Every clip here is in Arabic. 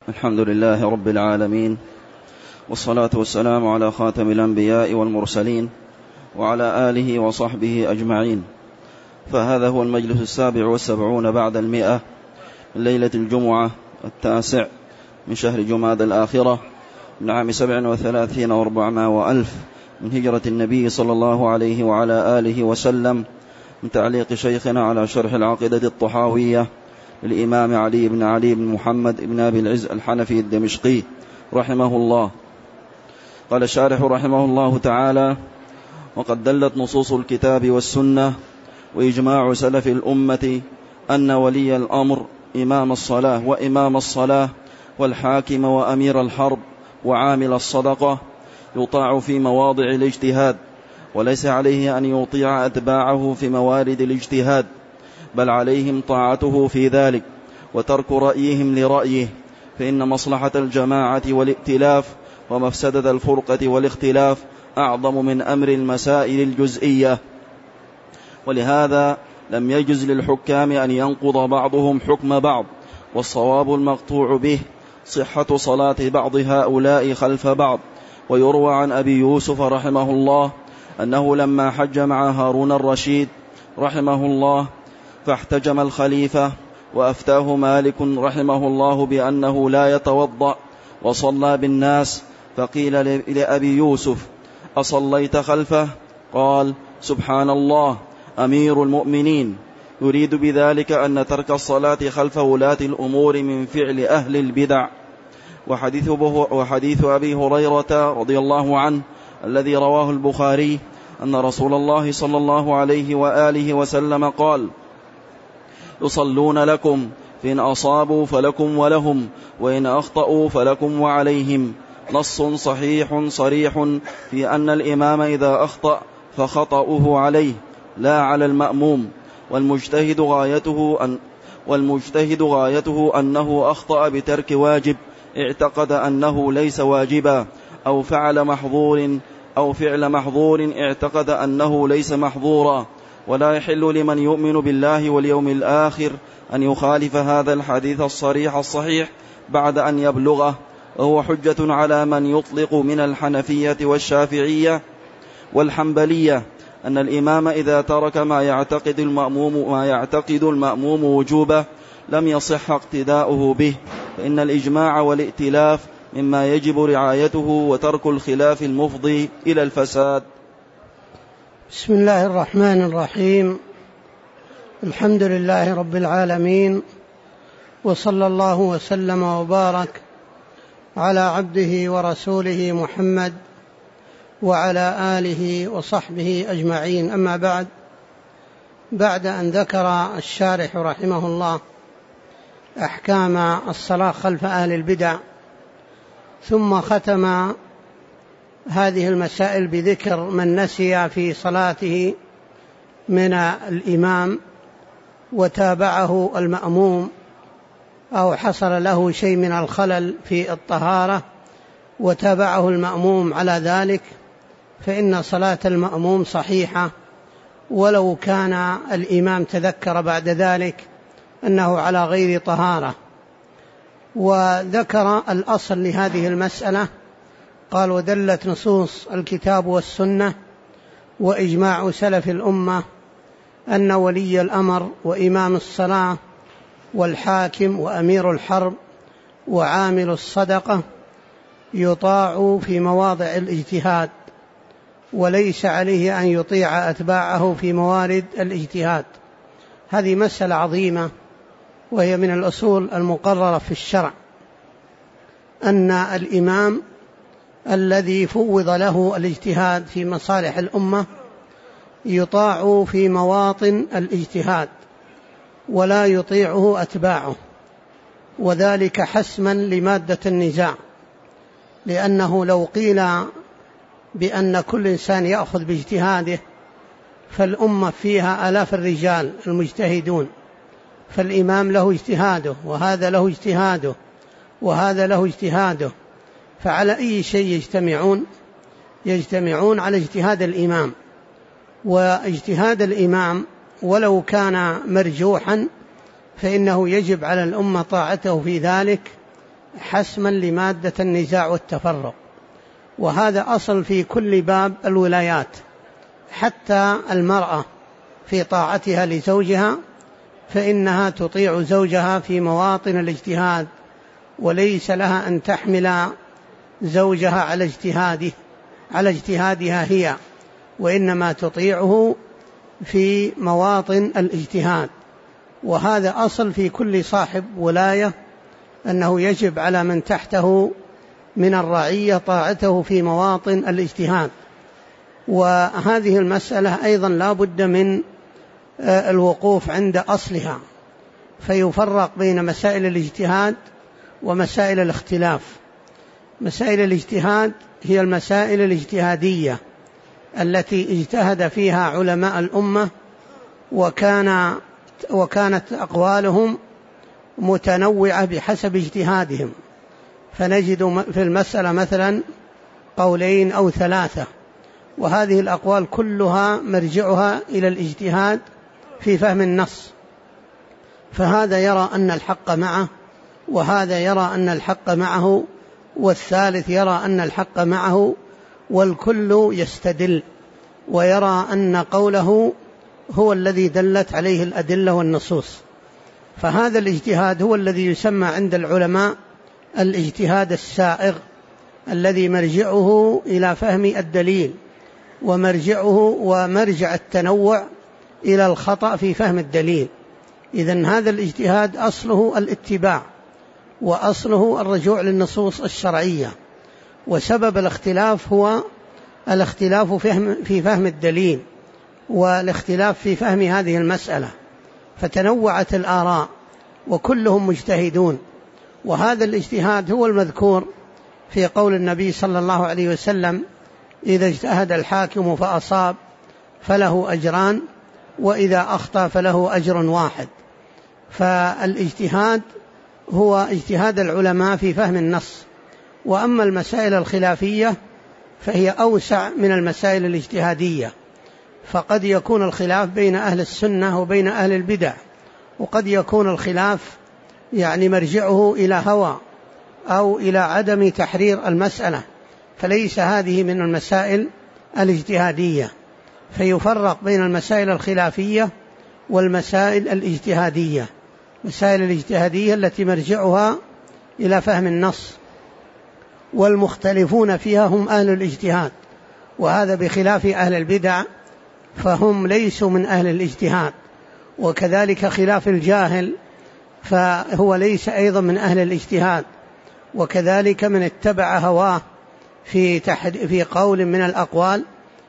الحمد لله رب العالمين، والصلاة والسلام على خاتم الأنبياء والمرسلين وعلى آله وصحبه أجمعين. فهذا هو المجلس 77 بعد 100 من ليلة الجمعة 9 من شهر جمادى الآخرة من عام 37 و400 وألف من هجرة النبي صلى الله عليه وعلى آله وسلم، من تعليق شيخنا على شرح العقيدة الطحاوية للإمام علي بن محمد بن أبي العز الحنفي الدمشقي رحمه الله. قال الشارح رحمه الله تعالى: وقد دلت نصوص الكتاب والسنة وإجماع سلف الأمة أن ولي الأمر وإمام الصلاة والحاكم وأمير الحرب وعامل الصدقة يطاع في مواضع الاجتهاد، وليس عليه أن يطيع أتباعه في موارد الاجتهاد، بل عليهم طاعته في ذلك وترك رأيهم لرأيه، فإن مصلحة الجماعة والائتلاف ومفسدة الفرقة والاختلاف أعظم من أمر المسائل الجزئية. ولهذا لم يجز للحكام أن ينقض بعضهم حكم بعض، والصواب المقطوع به صحة صلاة بعض هؤلاء خلف بعض. ويروى عن أبي يوسف رحمه الله أنه لما حج مع هارون الرشيد رحمه الله فاحتجم الخليفة، وأفتاه مالك رحمه الله بأنه لا يتوضأ وصلى بالناس، فقيل لأبي يوسف: أصليت خلفه؟ قال: سبحان الله، أمير المؤمنين، يريد بذلك أن ترك الصلاة خلف ولاة الأمور من فعل أهل البدع. وحديث أبي هريرة رضي الله عنه الذي رواه البخاري أن رسول الله صلى الله عليه وآله وسلم قال: يصلون لكم، فإن أصابوا فلكم ولهم، وإن أخطأوا فلكم وعليهم. نص صحيح صريح في أن الإمام إذا أخطأ فخطأه عليه لا على المأموم، والمجتهد غايته أنه أخطأ بترك واجب اعتقد أنه ليس واجبا، أو فعل محظور اعتقد أنه ليس محظورا. ولا يحل لمن يؤمن بالله واليوم الآخر أن يخالف هذا الحديث الصريح الصحيح بعد أن يبلغه، وهو حجة على من يطلق من الحنفية والشافعية والحنبلية أن الإمام إذا ترك ما يعتقد المأموم وجوبه لم يصح اقتداؤه به، فإن الإجماع والائتلاف مما يجب رعايته وترك الخلاف المفضي إلى الفساد. بسم الله الرحمن الرحيم. الحمد لله رب العالمين، وصلى الله وسلم وبارك على عبده ورسوله محمد وعلى آله وصحبه أجمعين. أما بعد أن ذكر الشارح رحمه الله أحكام الصلاة خلف أهل البدع، ثم ختم هذه المسائل بذكر من نسي في صلاته من الإمام وتابعه المأموم، أو حصل له شيء من الخلل في الطهارة وتابعه المأموم على ذلك، فإن صلاة المأموم صحيحة ولو كان الإمام تذكر بعد ذلك أنه على غير طهارة. وذكر الأصل لهذه المسألة، قال: ودلت نصوص الكتاب والسنة وإجماع سلف الأمة أن ولي الأمر وإمام الصلاة والحاكم وأمير الحرب وعامل الصدقة يطاع في مواضع الاجتهاد، وليس عليه أن يطيع أتباعه في موارد الاجتهاد. هذه مسألة عظيمة، وهي من الأصول المقررة في الشرع، أن الإمام الذي فوض له الاجتهاد في مصالح الأمة يطاع في مواطن الاجتهاد ولا يطيعه أتباعه، وذلك حسما لمادة النزاع، لأنه لو قيل بأن كل إنسان يأخذ باجتهاده فالأمة فيها آلاف الرجال المجتهدون، فالإمام له اجتهاده وهذا له اجتهاده وهذا له اجتهاده، فعلى أي شيء يجتمعون على اجتهاد الإمام. واجتهاد الإمام ولو كان مرجوحا فإنه يجب على الأمة طاعته في ذلك، حسما لمادة النزاع والتفرق، وهذا أصل في كل باب الولايات، حتى المرأة في طاعتها لزوجها فإنها تطيع زوجها في مواطن الاجتهاد، وليس لها أن تحمل زوجها على اجتهادها هي، وإنما تطيعه في مواطن الاجتهاد. وهذا أصل في كل صاحب ولاية، أنه يجب على من تحته من الرعية طاعته في مواطن الاجتهاد. وهذه المسألة أيضا لا بد من الوقوف عند أصلها، فيفرق بين مسائل الاجتهاد ومسائل الاختلاف. مسائل الاجتهاد هي المسائل الاجتهادية التي اجتهد فيها علماء الأمة، وكانت أقوالهم متنوعة بحسب اجتهادهم، فنجد في المسألة مثلا قولين أو ثلاثة، وهذه الأقوال كلها مرجعها إلى الاجتهاد في فهم النص، فهذا يرى أن الحق معه، وهذا يرى أن الحق معه، والثالث يرى أن الحق معه، والكل يستدل ويرى أن قوله هو الذي دلت عليه الأدلة والنصوص. فهذا الاجتهاد هو الذي يسمى عند العلماء الاجتهاد السائغ، الذي مرجعه إلى فهم الدليل، ومرجع التنوع إلى الخطأ في فهم الدليل. إذن هذا الاجتهاد أصله الاتباع، وأصله الرجوع للنصوص الشرعية، وسبب الاختلاف هو الاختلاف في فهم الدليل، والاختلاف في فهم هذه المسألة، فتنوعت الآراء وكلهم مجتهدون. وهذا الاجتهاد هو المذكور في قول النبي صلى الله عليه وسلم: إذا اجتهد الحاكم فأصاب فله أجران، وإذا أخطأ فله أجر واحد. فالاجتهاد هو اجتهاد العلماء في فهم النص. وأما المسائل الخلافية فهي أوسع من المسائل الاجتهادية، فقد يكون الخلاف بين أهل السنة وبين أهل البدع، وقد يكون الخلاف مرجعه إلى هوى أو إلى عدم تحرير المسألة، فليس هذه من المسائل الاجتهادية. فيفرق بين المسائل الخلافية والمسائل الاجتهادية. مسائل الاجتهادية التي مرجعها إلى فهم النص، والمختلفون فيها هم أهل الاجتهاد، وهذا بخلاف أهل البدع فهم ليسوا من أهل الاجتهاد. وكذلك خلاف الجاهل فهو ليس أيضا من أهل الاجتهاد. وكذلك من اتبع هواه في قول من الأقوال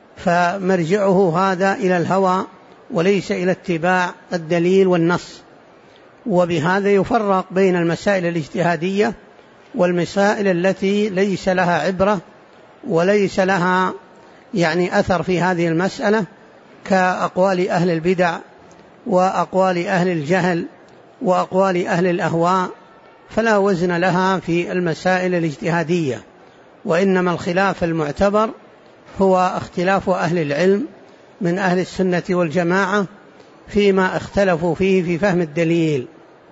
فمرجعه هذا إلى الهوى وليس إلى اتباع الدليل والنص. وبهذا يفرق بين المسائل الاجتهادية والمسائل التي ليس لها عبرة وليس لها أثر في هذه المسألة، كأقوال أهل البدع وأقوال أهل الجهل وأقوال أهل الأهواء، فلا وزن لها في المسائل الاجتهادية. وإنما الخلاف المعتبر هو اختلاف أهل العلم من أهل السنة والجماعة فيما اختلفوا فيه في فهم الدليل.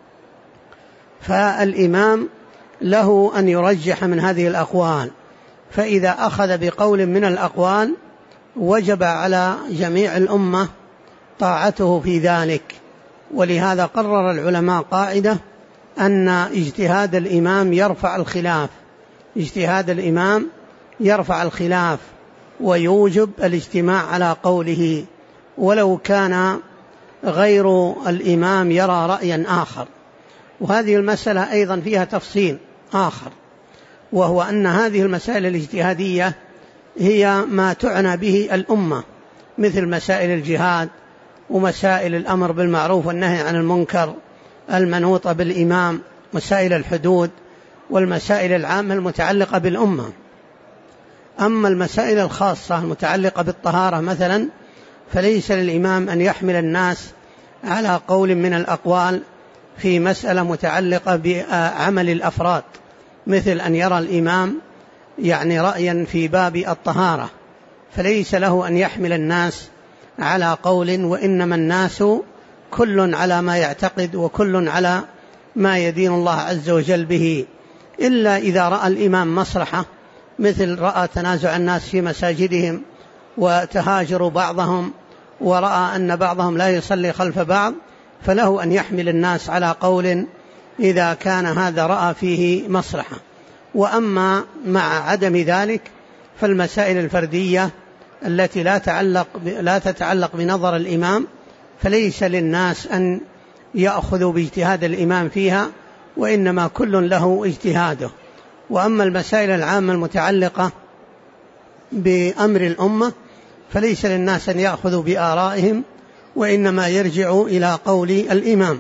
فالإمام له أن يرجح من هذه الأقوال، فإذا أخذ بقول من الأقوال وجب على جميع الأمة طاعته في ذلك. ولهذا قرر العلماء قاعدة أن اجتهاد الإمام يرفع الخلاف، اجتهاد الإمام يرفع الخلاف ويوجب الاجتماع على قوله، ولو كان غير الإمام يرى رأيا آخر. وهذه المسألة أيضا فيها تفصيل آخر، وهو أن هذه المسائل الاجتهادية هي ما تعنى به الأمة، مثل مسائل الجهاد ومسائل الأمر بالمعروف والنهي عن المنكر المنوطة بالإمام، مسائل الحدود والمسائل العامة المتعلقة بالأمة. أما المسائل الخاصة المتعلقة بالطهارة مثلا فليس للإمام أن يحمل الناس على قول من الأقوال في مسألة متعلقة بعمل الأفراد، مثل أن يرى الإمام رأيا في باب الطهارة، فليس له أن يحمل الناس على قول، وإنما الناس كل على ما يعتقد وكل على ما يدين الله عز وجل به. إلا إذا رأى الإمام مصلحة، مثل رأى تنازع الناس في مساجدهم وتهاجر بعضهم، ورأى أن بعضهم لا يصلي خلف بعض، فله أن يحمل الناس على قول إذا كان هذا رأى فيه مصلحة. وأما مع عدم ذلك فالمسائل الفردية التي لا تتعلق بنظر الإمام فليس للناس أن يأخذوا باجتهاد الإمام فيها، وإنما كل له اجتهاده. وأما المسائل العامة المتعلقة بأمر الأمة فليس للناس أن يأخذوا بآرائهم، وإنما يرجعوا إلى قول الإمام.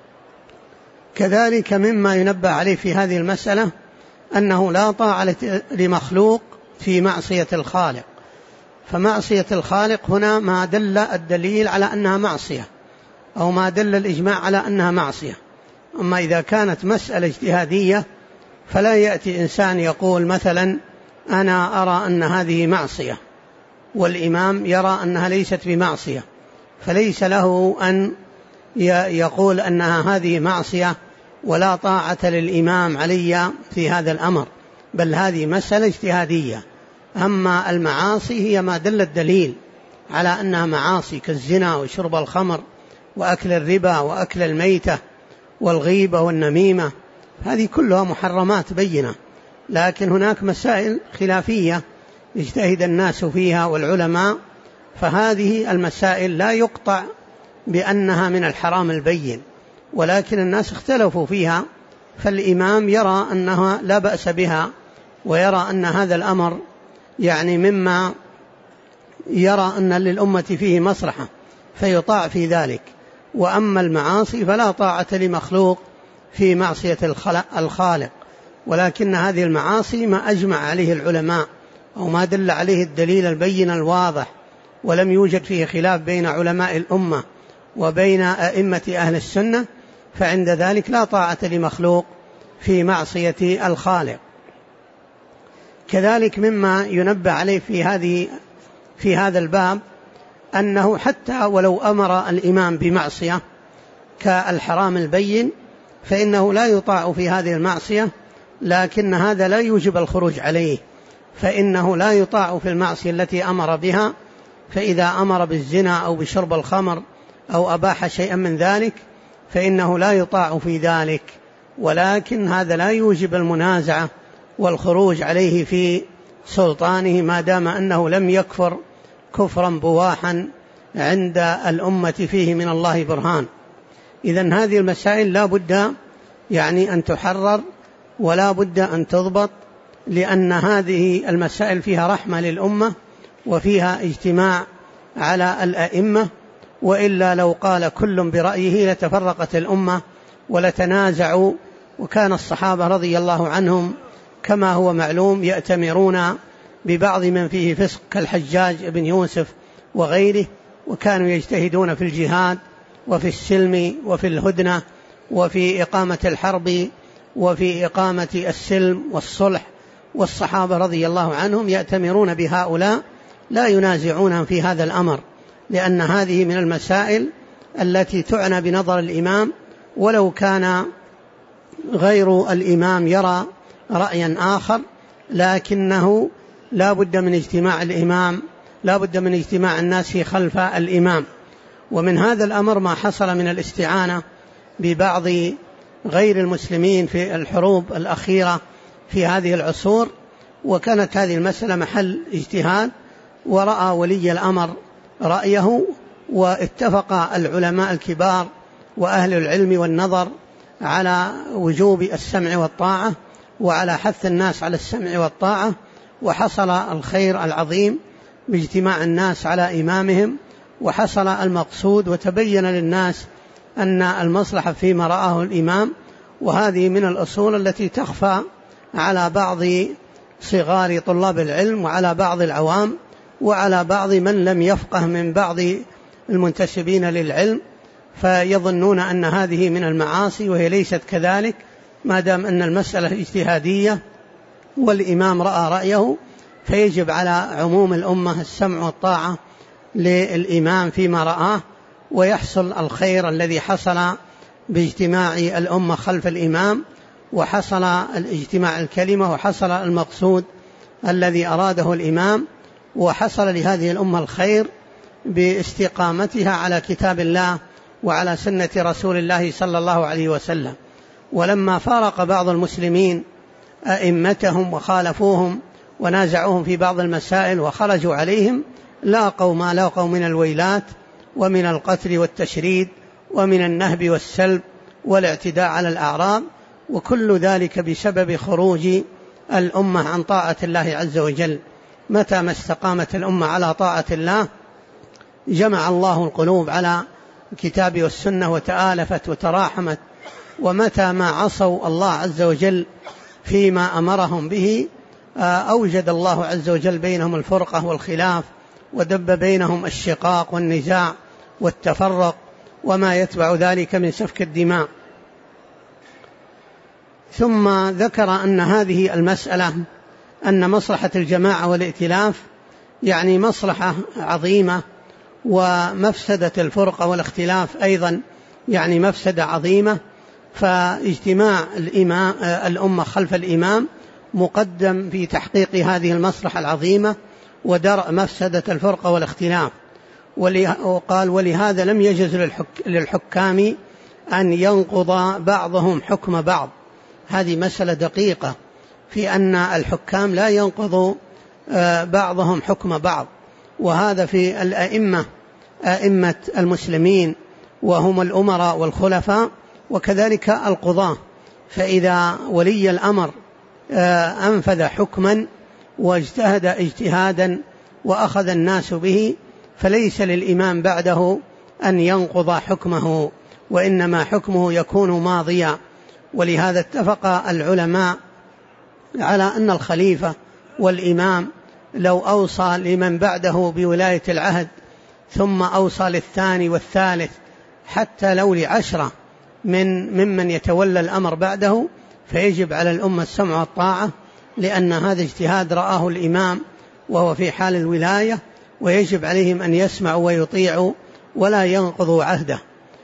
كذلك مما ينبه عليه في هذه المسألة أنه لا طاعة لمخلوق في معصية الخالق، فمعصية الخالق هنا ما دل الدليل على أنها معصية، أو ما دل الإجماع على أنها معصية. أما إذا كانت مسألة اجتهادية فلا يأتي إنسان يقول مثلا أنا أرى أن هذه معصية والإمام يرى أنها ليست بمعصية، فليس له أن يقول أنها هذه معصية ولا طاعة للإمام علي في هذا الأمر، بل هذه مسألة اجتهادية. أما المعاصي هي ما دل الدليل على أنها معاصي، كالزنا وشرب الخمر وأكل الربا وأكل الميتة والغيبة والنميمة، هذه كلها محرمات بينة. لكن هناك مسائل خلافية يجتهد الناس فيها والعلماء، فهذه المسائل لا يقطع بأنها من الحرام البين، ولكن الناس اختلفوا فيها، فالإمام يرى أنها لا بأس بها، ويرى أن هذا الأمر يعني مما يرى أن للأمة فيه مصلحة فيطاع في ذلك. وأما المعاصي فلا طاعة لمخلوق في معصية الخالق، ولكن هذه المعاصي ما أجمع عليه العلماء أو ما دل عليه الدليل البين الواضح، ولم يوجد فيه خلاف بين علماء الأمة وبين أئمة أهل السنة، فعند ذلك لا طاعة لمخلوق في معصية الخالق. كذلك مما ينبه عليه في هذا الباب أنه حتى ولو أمر الإمام بمعصية كالحرام البين فإنه لا يطاع في هذه المعصية، لكن هذا لا يوجب الخروج عليه، فإنه لا يطاع في المعصية التي أمر بها. فإذا أمر بالزنا أو بشرب الخمر أو أباح شيئا من ذلك فإنه لا يطاع في ذلك، ولكن هذا لا يوجب المنازعة والخروج عليه في سلطانه ما دام أنه لم يكفر كفرا بواحا عند الأمة فيه من الله برهان. إذن هذه المسائل لا بد يعني أن تحرر ولا بد أن تضبط، لأن هذه المسائل فيها رحمة للأمة وفيها اجتماع على الأئمة، وإلا لو قال كل برأيه لتفرقت الأمة ولتنازعوا. وكان الصحابة رضي الله عنهم كما هو معلوم يأتمرون ببعض من فيه فسق كالحجاج بن يوسف وغيره، وكانوا يجتهدون في الجهاد وفي السلم وفي الهدنة وفي إقامة الحرب وفي إقامة السلم والصلح، والصحابة رضي الله عنهم يأتمرون بهؤلاء لا ينازعونهم في هذا الأمر، لأن هذه من المسائل التي تعنى بنظر الإمام، ولو كان غير الإمام يرى رأيا آخر، لكنه لا بد من اجتماع الإمام، لا بد من اجتماع الناس خلف الإمام. ومن هذا الأمر ما حصل من الاستعانة ببعض غير المسلمين في الحروب الأخيرة في هذه العصور، وكانت هذه المسألة محل اجتهاد، ورأى ولي الأمر رأيه، واتفق العلماء الكبار وأهل العلم والنظر على وجوب السمع والطاعة وعلى حث الناس على السمع والطاعة، وحصل الخير العظيم باجتماع الناس على إمامهم، وحصل المقصود وتبين للناس أن المصلحة فيما رآه الإمام. وهذه من الأصول التي تخفى على بعض صغار طلاب العلم وعلى بعض العوام وعلى بعض من لم يفقه من بعض المنتسبين للعلم، فيظنون أن هذه من المعاصي وهي ليست كذلك، ما دام أن المسألة اجتهادية والإمام رأى رأيه، فيجب على عموم الأمة السمع والطاعة للإمام فيما رآه، ويحصل الخير الذي حصل باجتماع الأمة خلف الإمام. وحصل الاجتماع الكلمة وحصل المقصود الذي أراده الإمام، وحصل لهذه الأمة الخير باستقامتها على كتاب الله وعلى سنة رسول الله صلى الله عليه وسلم. ولما فارق بعض المسلمين أئمتهم وخالفوهم ونازعوهم في بعض المسائل وخرجوا عليهم، لاقوا ما لاقوا من الويلات ومن القتل والتشريد ومن النهب والسلب والاعتداء على الأعراض، وكل ذلك بسبب خروج الأمة عن طاعة الله عز وجل. متى ما استقامت الأمة على طاعة الله جمع الله القلوب على الكتاب والسنة وتآلفت وتراحمت، ومتى ما عصوا الله عز وجل فيما أمرهم به أوجد الله عز وجل بينهم الفرقة والخلاف، ودب بينهم الشقاق والنزاع والتفرق وما يتبع ذلك من سفك الدماء. ثم ذكر أن هذه المسألة أن مصلحة الجماعة والائتلاف يعني مصلحة عظيمة، ومفسدة الفرقة والاختلاف أيضا يعني مفسدة عظيمة، فاجتماع الأمة خلف الإمام مقدم في تحقيق هذه المصلحة العظيمة ودرء مفسدة الفرقة والاختلاف. وقال ولهذا لم يجوز للحكام أن ينقض بعضهم حكم بعض. هذه مسألة دقيقة في أن الحكام لا ينقض بعضهم حكم بعض، وهذا في الأئمة، أئمة المسلمين وهم الأمراء والخلفاء، وكذلك القضاة. فإذا ولي الأمر أنفذ حكما واجتهد اجتهادا وأخذ الناس به فليس للإمام بعده أن ينقض حكمه، وإنما حكمه يكون ماضيا. ولهذا اتفق العلماء على أن الخليفة والإمام لو أوصى لمن بعده بولاية العهد ثم أوصى للثاني والثالث حتى لو ل10 ممن يتولى الأمر بعده، فيجب على الأمة السمع والطاعة، لأن هذا اجتهاد رآه الإمام وهو في حال الولاية، ويجب عليهم أن يسمعوا ويطيعوا ولا ينقضوا عهده.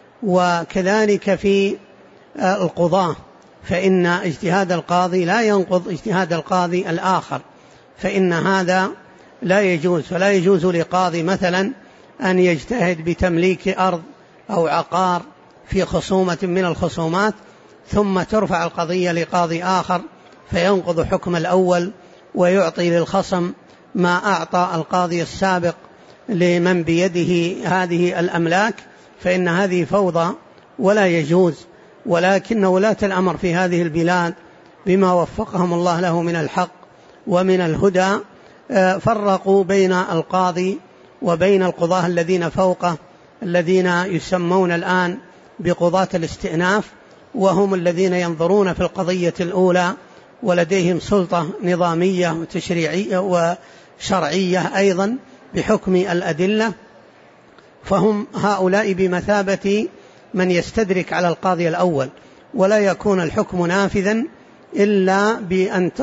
وكذلك في القضاة، فإن اجتهاد القاضي لا ينقض اجتهاد القاضي الآخر، فإن هذا لا يجوز. فلا يجوز لقاضي مثلا أن يجتهد بتمليك أرض أو عقار في خصومة من الخصومات ثم ترفع القضية لقاضي آخر فينقض حكم الأول ويعطي للخصم ما أعطى القاضي السابق لمن بيده هذه الأملاك، فإن هذه فوضى ولا يجوز. ولكن ولاة الأمر في هذه البلاد بما وفقهم الله له من الحق ومن الهدى فرقوا بين القاضي وبين القضاة الذين فوقه، الذين يسمون الآن بقضاة الاستئناف، وهم الذين ينظرون في القضية الأولى ولديهم سلطة نظامية وتشريعية وشرعية أيضا بحكم الأدلة، فهم هؤلاء بمثابة من يستدرك على القاضي الأول، ولا يكون الحكم نافذا إلا بأن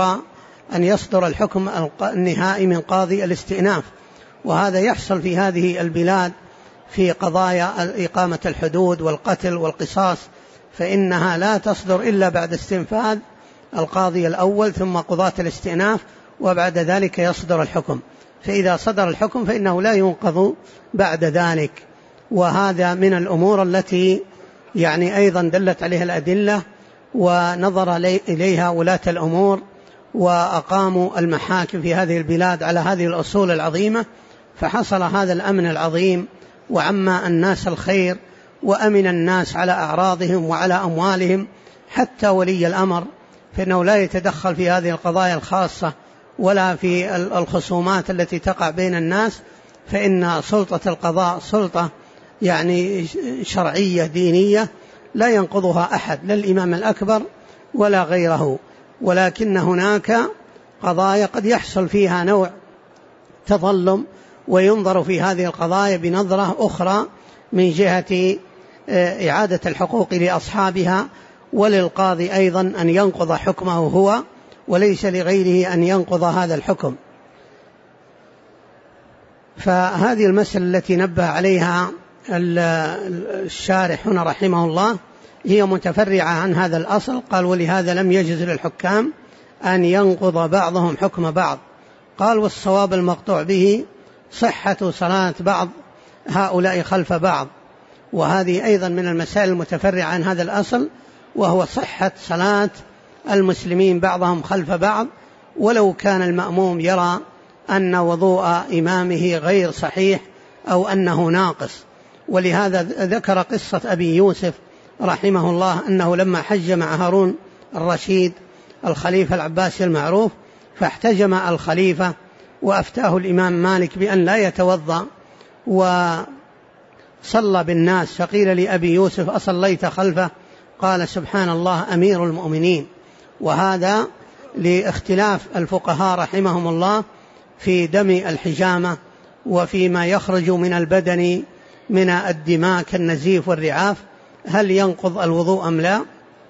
يصدر الحكم النهائي من قاضي الاستئناف. وهذا يحصل في هذه البلاد في قضايا إقامة الحدود والقتل والقصاص، فإنها لا تصدر إلا بعد استنفاذ القاضي الأول ثم قضاة الاستئناف، وبعد ذلك يصدر الحكم. فإذا صدر الحكم فإنه لا ينقض بعد ذلك. وهذا من الأمور التي يعني أيضا دلت عليها الأدلة ونظر إليها ولاة الأمور وأقاموا المحاكم في هذه البلاد على هذه الأصول العظيمة، فحصل هذا الأمن العظيم وعما الناس الخير، وأمن الناس على أعراضهم وعلى أموالهم. حتى ولي الأمر فإنه لا يتدخل في هذه القضايا الخاصة ولا في الخصومات التي تقع بين الناس، فإن سلطة القضاء سلطة يعني شرعية دينية لا ينقضها أحد، لا الإمام الأكبر ولا غيره. ولكن هناك قضايا قد يحصل فيها نوع تظلم، وينظر في هذه القضايا بنظرة أخرى من جهة إعادة الحقوق لأصحابها، وللقاضي أيضا أن ينقض حكمه هو وليس لغيره أن ينقض هذا الحكم. فهذه المسألة التي نبه عليها الشارح هنا رحمه الله هي متفرعة عن هذا الأصل. قال ولهذا لم يجز للحكام أن ينقض بعضهم حكم بعض. قال والصواب المقطوع به صحة صلاة بعض هؤلاء خلف بعض، وهذه أيضا من المسائل المتفرعة عن هذا الأصل، وهو صحة صلاة المسلمين بعضهم خلف بعض ولو كان المأموم يرى أن وضوء إمامه غير صحيح أو أنه ناقص. ولهذا ذكر قصة أبي يوسف رحمه الله أنه لما حج مع هارون الرشيد الخليفة العباسي المعروف، فاحتجم الخليفة وأفتاه الإمام مالك بأن لا يتوضأ وصلى بالناس، فقيل لأبي يوسف أصليت خلفه؟ قال سبحان الله أمير المؤمنين. وهذا لاختلاف الفقهاء رحمهم الله في دم الحجامة وفيما يخرج من البدن من الدماء كالنزيف والرعاف، هل ينقض الوضوء أم لا؟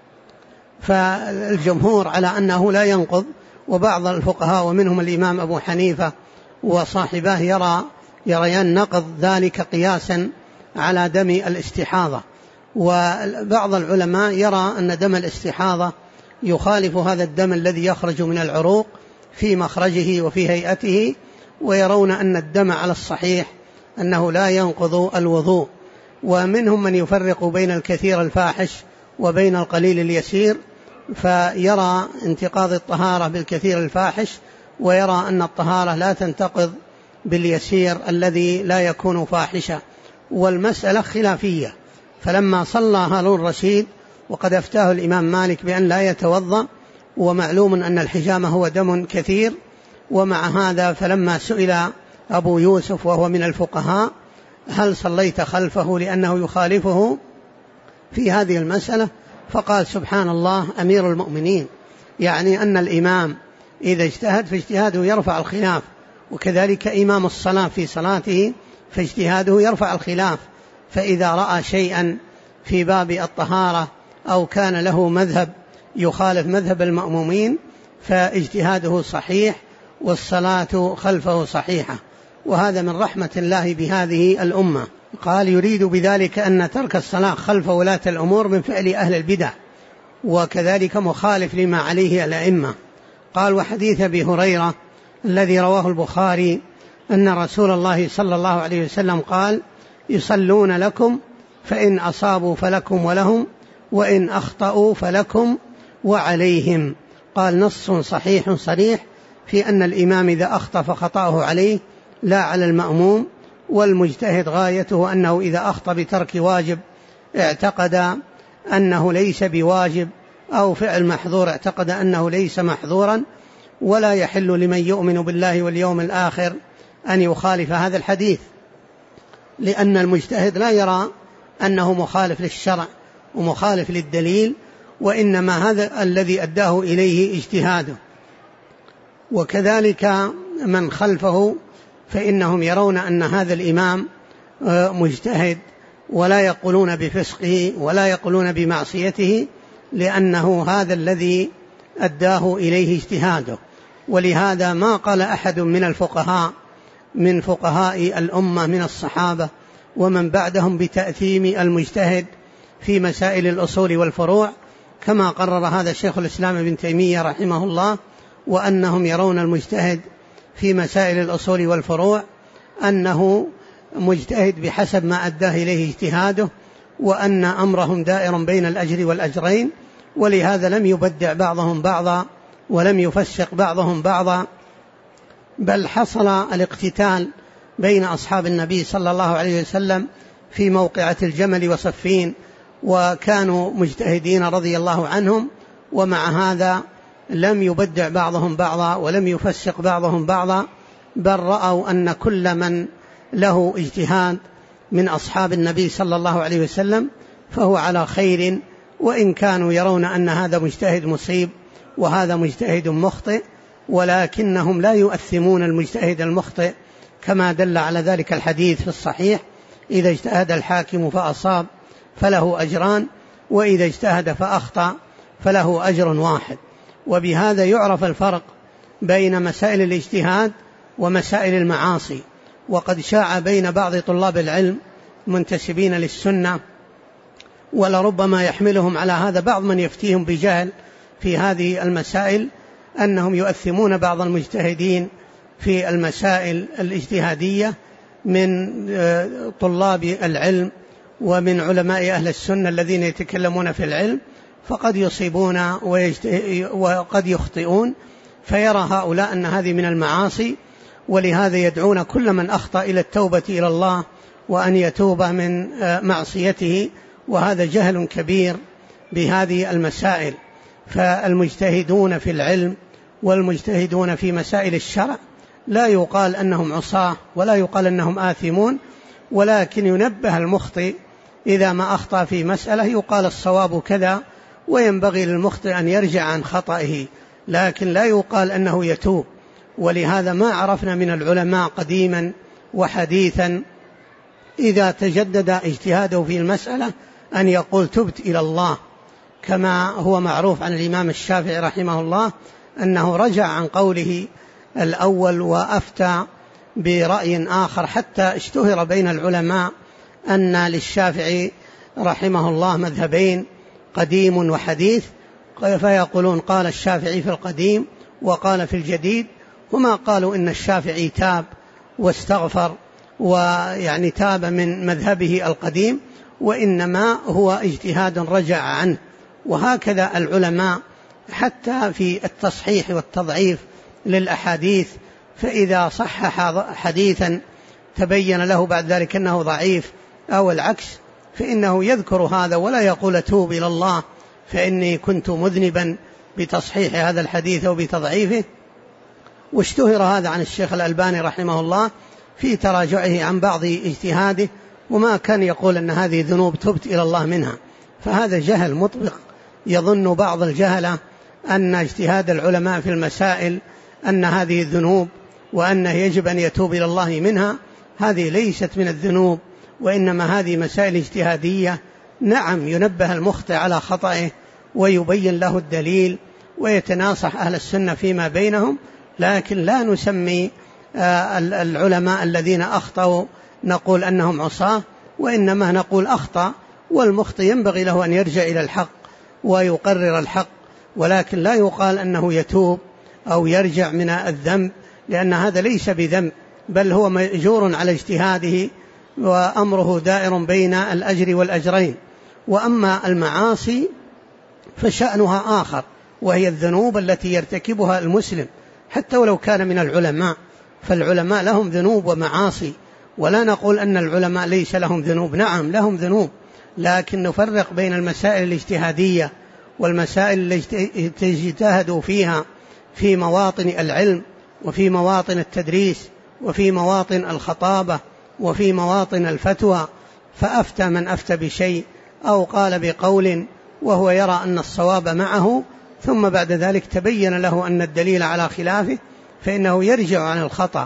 فالجمهور على أنه لا ينقض، وبعض الفقهاء ومنهم الإمام أبو حنيفة وصاحبه يريان نقض ذلك قياسا على دم الاستحاضة. وبعض العلماء يرى أن دم الاستحاضة يخالف هذا الدم الذي يخرج من العروق في مخرجه وفي هيئته، ويرون أن الدم على الصحيح أنه لا ينقض الوضوء. ومنهم من يفرق بين الكثير الفاحش وبين القليل اليسير، فيرى انتقاض الطهارة بالكثير الفاحش، ويرى أن الطهارة لا تنتقض باليسير الذي لا يكون فاحشا. والمسألة خلافية. فلما صلى هارون الرشيد وقد أفتاه الإمام مالك بأن لا يتوضأ، ومعلوم أن الحجامة هو دم كثير، ومع هذا فلما سئل أبو يوسف وهو من الفقهاء هل صليت خلفه لأنه يخالفه في هذه المسألة، فقال سبحان الله أمير المؤمنين، يعني أن الإمام إذا اجتهد فاجتهاده يرفع الخلاف، وكذلك إمام الصلاة في صلاته فاجتهاده يرفع الخلاف. فإذا رأى شيئا في باب الطهارة أو كان له مذهب يخالف مذهب المأمومين فاجتهاده صحيح والصلاة خلفه صحيحة. وهذا من رحمة الله بهذه الأمة. قال يريد بذلك أن ترك الصلاة خلف ولاة الأمور من فعل أهل البدع، وكذلك مخالف لما عليه الأئمة. قال وحديث أبي هريرة الذي رواه البخاري أن رسول الله صلى الله عليه وسلم قال يصلون لكم فإن أصابوا فلكم ولهم، وإن أخطأوا فلكم وعليهم. قال نص صحيح صريح في أن الإمام إذا أخطأ فخطأه عليه لا على المأموم، والمجتهد غايته أنه إذا أخطأ بترك واجب اعتقد أنه ليس بواجب، أو فعل محظور اعتقد أنه ليس محظورا، ولا يحل لمن يؤمن بالله واليوم الآخر أن يخالف هذا الحديث، لأن المجتهد لا يرى أنه مخالف للشرع ومخالف للدليل، وإنما هذا الذي أداه إليه اجتهاده. وكذلك من خلفه فإنهم يرون أن هذا الإمام مجتهد، ولا يقولون بفسقه ولا يقولون بمعصيته، لأنه هذا الذي أداه إليه اجتهاده. ولهذا ما قال أحد من الفقهاء من فقهاء الأمة من الصحابة ومن بعدهم بتأثيم المجتهد في مسائل الأصول والفروع، كما قرر هذا شيخ الإسلام ابن تيمية رحمه الله، وأنهم يرون المجتهد في مسائل الأصول والفروع أنه مجتهد بحسب ما أداه إليه اجتهاده، وأن أمرهم دائر بين الأجر والأجرين. ولهذا لم يبدع بعضهم بعضا ولم يفسق بعضهم بعضا، بل حصل الاقتتال بين أصحاب النبي صلى الله عليه وسلم في موقعة الجمل وصفين، وكانوا مجتهدين رضي الله عنهم، ومع هذا لم يبدع بعضهم بعضا ولم يفسق بعضهم بعضا، بل رأوا أن كل من له اجتهاد من أصحاب النبي صلى الله عليه وسلم فهو على خير، وإن كانوا يرون أن هذا مجتهد مصيب وهذا مجتهد مخطئ، ولكنهم لا يؤثمون المجتهد المخطئ، كما دل على ذلك الحديث في الصحيح: إذا اجتهد الحاكم فأصاب فله أجران، وإذا اجتهد فأخطأ فله أجر واحد. وبهذا يعرف الفرق بين مسائل الاجتهاد ومسائل المعاصي. وقد شاع بين بعض طلاب العلم منتسبين للسنة ولربما يحملهم على هذا بعض من يفتيهم بجهل في هذه المسائل أنهم يؤثمون بعض المجتهدين في المسائل الاجتهادية من طلاب العلم ومن علماء أهل السنة الذين يتكلمون في العلم، فقد يصيبون وقد يخطئون، فيرى هؤلاء أن هذه من المعاصي، ولهذا يدعون كل من أخطأ إلى التوبة إلى الله وأن يتوب من معصيته، وهذا جهل كبير بهذه المسائل. فالمجتهدون في العلم والمجتهدون في مسائل الشرع لا يقال أنهم عصاة ولا يقال أنهم آثمون، ولكن ينبه المخطئ إذا ما أخطأ في مسألة يقال الصواب كذا، وينبغي للمخطئ أن يرجع عن خطئه، لكن لا يقال أنه يتوب. ولهذا ما عرفنا من العلماء قديما وحديثا إذا تجدد اجتهاده في المسألة أن يقول تبت إلى الله، كما هو معروف عن الإمام الشافعي رحمه الله أنه رجع عن قوله الأول وأفتى برأي آخر، حتى اشتهر بين العلماء أن للشافعي رحمه الله مذهبين، قديم وحديث، فيقولون قال الشافعي في القديم وقال في الجديد، وما قالوا إن الشافعي تاب واستغفر ويعني تاب من مذهبه القديم، وإنما هو اجتهاد رجع عنه. وهكذا العلماء حتى في التصحيح والتضعيف للأحاديث، فإذا صحح حديثا تبين له بعد ذلك أنه ضعيف أو العكس، فإنه يذكر هذا ولا يقول توب إلى الله فإني كنت مذنبا بتصحيح هذا الحديث أو بتضعيفه. واشتهر هذا عن الشيخ الألباني رحمه الله في تراجعه عن بعض اجتهاده، وما كان يقول أن هذه ذنوب تبت إلى الله منها. فهذا جهل مطبق. يظن بعض الجهلة أن اجتهاد العلماء في المسائل أن هذه الذنوب وأنه يجب أن يتوب إلى الله منها، هذه ليست من الذنوب، وإنما هذه مسائل اجتهادية. نعم ينبه المخطئ على خطئه ويبين له الدليل ويتناصح أهل السنة فيما بينهم، لكن لا نسمي العلماء الذين أخطأوا نقول أنهم عصاة، وإنما نقول أخطأ، والمخطئ ينبغي له أن يرجع إلى الحق ويقرر الحق، ولكن لا يقال أنه يتوب أو يرجع من الذنب، لأن هذا ليس بذنب، بل هو مأجور على اجتهاده وأمره دائر بين الأجر والأجرين. وأما المعاصي فشأنها آخر، وهي الذنوب التي يرتكبها المسلم حتى ولو كان من العلماء، فالعلماء لهم ذنوب ومعاصي، ولا نقول أن العلماء ليس لهم ذنوب، نعم لهم ذنوب، لكن نفرق بين المسائل الاجتهادية والمسائل التي تجتهدوا فيها في مواطن العلم وفي مواطن التدريس وفي مواطن الخطابة وفي مواطن الفتوى. فأفتى من أفتى بشيء أو قال بقول وهو يرى أن الصواب معه، ثم بعد ذلك تبين له أن الدليل على خلافه، فإنه يرجع عن الخطأ،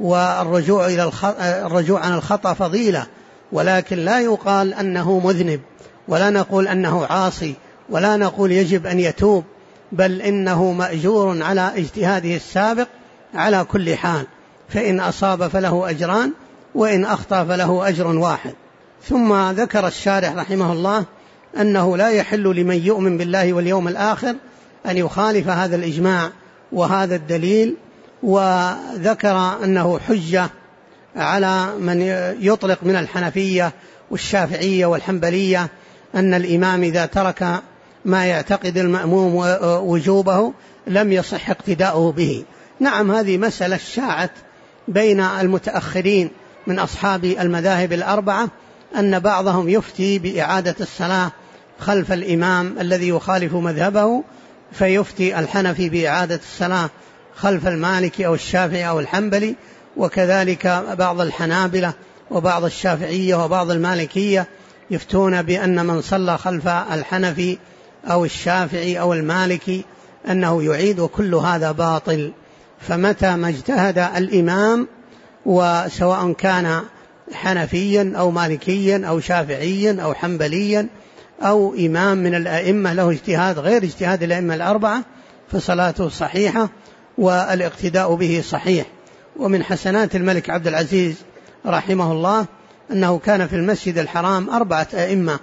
والرجوع عن الخطأ فضيلة، ولكن لا يقال أنه مذنب، ولا نقول أنه عاصي، ولا نقول يجب أن يتوب، بل إنه مأجور على اجتهاده السابق على كل حال، فإن أصاب فله أجران وإن أخطأ فله أجر واحد. ثم ذكر الشارح رحمه الله أنه لا يحل لمن يؤمن بالله واليوم الآخر أن يخالف هذا الإجماع وهذا الدليل، وذكر أنه حجة على من يطلق من الحنفية والشافعية والحنبلية أن الإمام إذا ترك ما يعتقد المأموم وجوبه لم يصح اقتداؤه به. نعم هذه مسألة شاعت بين المتأخرين من أصحاب المذاهب الأربعة، أن بعضهم يفتي بإعادة الصلاة خلف الإمام الذي يخالف مذهبه، فيفتي الحنفي بإعادة الصلاة خلف المالكي أو الشافعي أو الحنبلي، وكذلك بعض الحنابلة وبعض الشافعية وبعض المالكية يفتون بأن من صلى خلف الحنفي أو الشافعي أو المالكي أنه يعيد، وكل هذا باطل. فمتى ما اجتهد الإمام، وسواء كان حنفيا أو مالكيا أو شافعيا أو حنبليا أو إمام من الأئمة له اجتهاد غير اجتهاد الأئمة الأربعة، فصلاته صحيحة والاقتداء به صحيح. ومن حسنات الملك عبد العزيز رحمه الله أنه كان في المسجد الحرام 4 أئمة،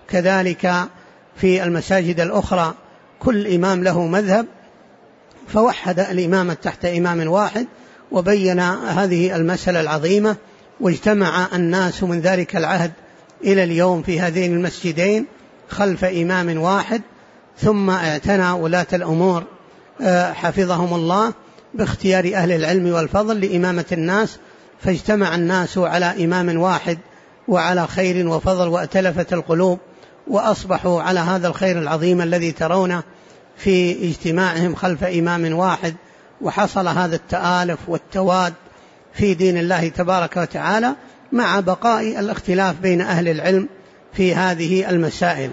كذلك في المساجد الأخرى كل إمام له مذهب، فوحد الإمامة تحت إمام واحد وبين هذه المسألة العظيمة، واجتمع الناس من ذلك العهد إلى اليوم في هذين المسجدين خلف إمام واحد. ثم اعتنى ولاة الأمور حفظهم الله باختيار أهل العلم والفضل لإمامة الناس، فاجتمع الناس على إمام واحد وعلى خير وفضل، وأتلفت القلوب وأصبحوا على هذا الخير العظيم الذي ترونه في اجتماعهم خلف إمام واحد، وحصل هذا التآلف والتواد في دين الله تبارك وتعالى مع بقاء الاختلاف بين أهل العلم في هذه المسائل.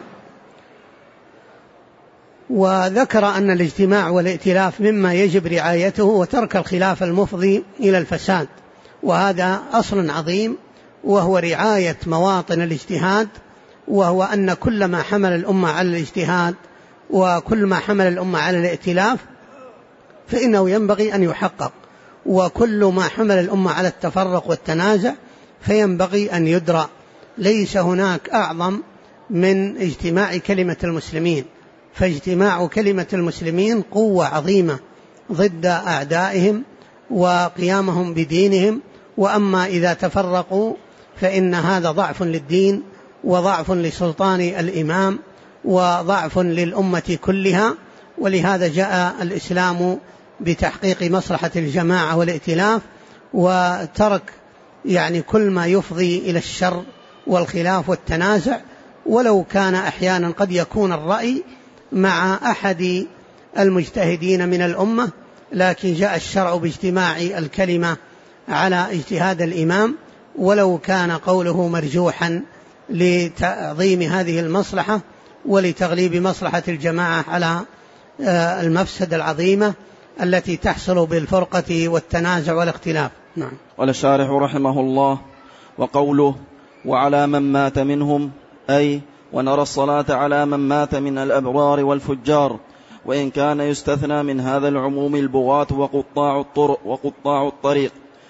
وذكر أن الاجتماع والائتلاف مما يجب رعايته وترك الخلاف المفضي إلى الفساد، وهذا أصل عظيم وهو رعاية مواطن الاجتهاد، وهو أن كل ما حمل الأمة على الاجتهاد وكل ما حمل الأمة على الائتلاف فإنه ينبغي أن يحقق، وكل ما حمل الأمة على التفرق والتنازع فينبغي أن يدرى. ليس هناك أعظم من اجتماع كلمة المسلمين، فاجتماع كلمة المسلمين قوة عظيمة ضد أعدائهم وقيامهم بدينهم. وأما إذا تفرقوا فإن هذا ضعف للدين وضعف لسلطان الإمام وضعف للأمة كلها. ولهذا جاء الإسلام بتحقيق مصلحة الجماعة والائتلاف، وترك كل ما يفضي إلى الشر والخلاف والتنازع، ولو كان أحيانا قد يكون الرأي مع أحد المجتهدين من الأمة، لكن جاء الشرع باجتماع الكلمة على اجتهاد الإمام ولو كان قوله مرجوحا لتعظيم هذه المصلحة ولتغليب مصلحة الجماعة على المفسدة العظيمة التي تحصل بالفرقة والتنازع والاختلاف. نعم. قال الشارح رحمه الله: وقوله وعلى من مات منهم، أي ونرى الصلاة على من مات من الأبرار والفجار، وإن كان يستثنى من هذا العموم البغاة وقطاع الطريق،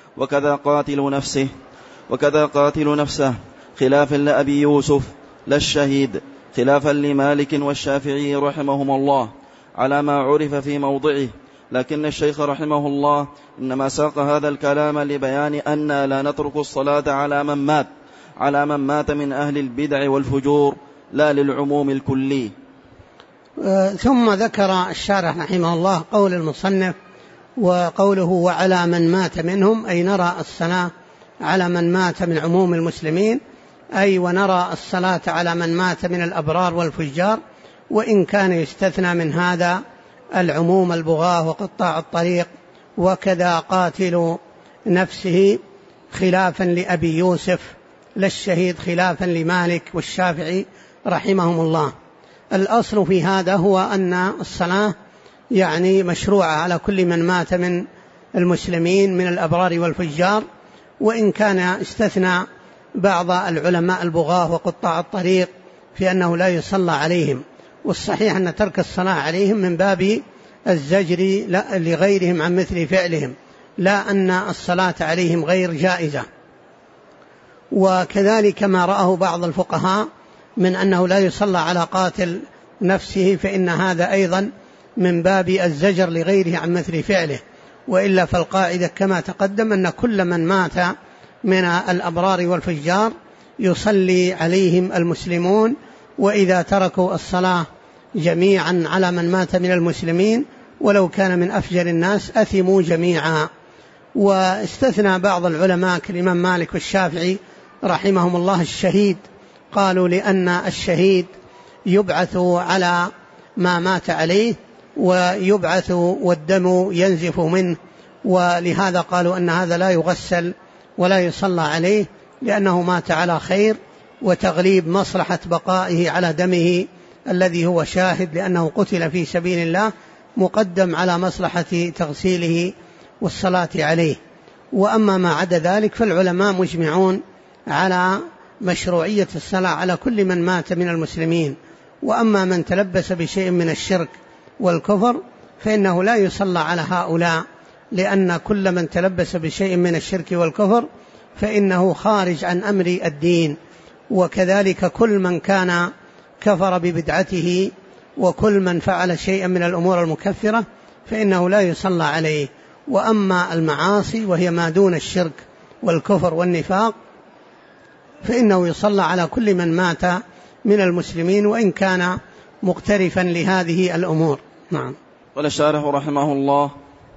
وكذا قاتل نفسه خلافا لأبي يوسف لا الشهيد، خلافا لمالك والشافعي رحمهم الله على ما عرف في موضعه. لكن الشيخ رحمه الله إنما ساق هذا الكلام لبيان أن لا نترك الصلاة على من مات من أهل البدع والفجور، لا للعموم الكلي. ثم ذكر الشارح رحمه الله قول المصنف وقوله وعلى من مات منهم، أي نرى الصلاة على من مات من عموم المسلمين، أي ونرى الصلاة على من مات من الأبرار والفجار، وإن كان يستثنى من هذا العموم البغاة وقطاع الطريق. وكذا قاتل نفسه خلافا لأبي يوسف لا الشهيد، خلافا لمالك والشافعي رحمهم الله. الأصل في هذا هو أن الصلاة مشروعة على كل من مات من المسلمين من الأبرار والفجار، وإن كان استثنى بعض العلماء البغاة وقطاع الطريق في أنه لا يصلى عليهم. والصحيح أن ترك الصلاة عليهم من باب الزجر لغيرهم عن مثل فعلهم، لا أن الصلاة عليهم غير جائزة. وكذلك ما رأه بعض الفقهاء من أنه لا يصلى على قاتل نفسه، فإن هذا أيضا من باب الزجر لغيره عن مثل فعله. وإلا فالقاعدة كما تقدم أن كل من مات من الأبرار والفجار يصلي عليهم المسلمون، وإذا تركوا الصلاة جميعا على من مات من المسلمين ولو كان من أفجر الناس أثموا جميعا. واستثنى بعض العلماء كالإمام مالك والشافعي رحمهم الله الشهيد، قالوا لأن الشهيد يبعث على ما مات عليه ويبعث والدم ينزف منه، ولهذا قالوا أن هذا لا يغسل ولا يصلى عليه لأنه مات على خير، وتغليب مصلحة بقائه على دمه الذي هو شاهد لأنه قتل في سبيل الله مقدم على مصلحة تغسيله والصلاة عليه. وأما ما عدا ذلك فالعلماء مجمعون على مشروعية الصلاة على كل من مات من المسلمين. وأما من تلبس بشيء من الشرك والكفر فإنه لا يصلى على هؤلاء، لأن كل من تلبس بشيء من الشرك والكفر فإنه خارج عن أمر الدين. وكذلك كل من كان كفر ببدعته، وكل من فعل شيئا من الأمور المكفرة فإنه لا يصلى عليه. وأما المعاصي وهي ما دون الشرك والكفر والنفاق فإنه يصلى على كل من مات من المسلمين وإن كان مقترفا لهذه الأمور. نعم. قال الشارح رحمه الله: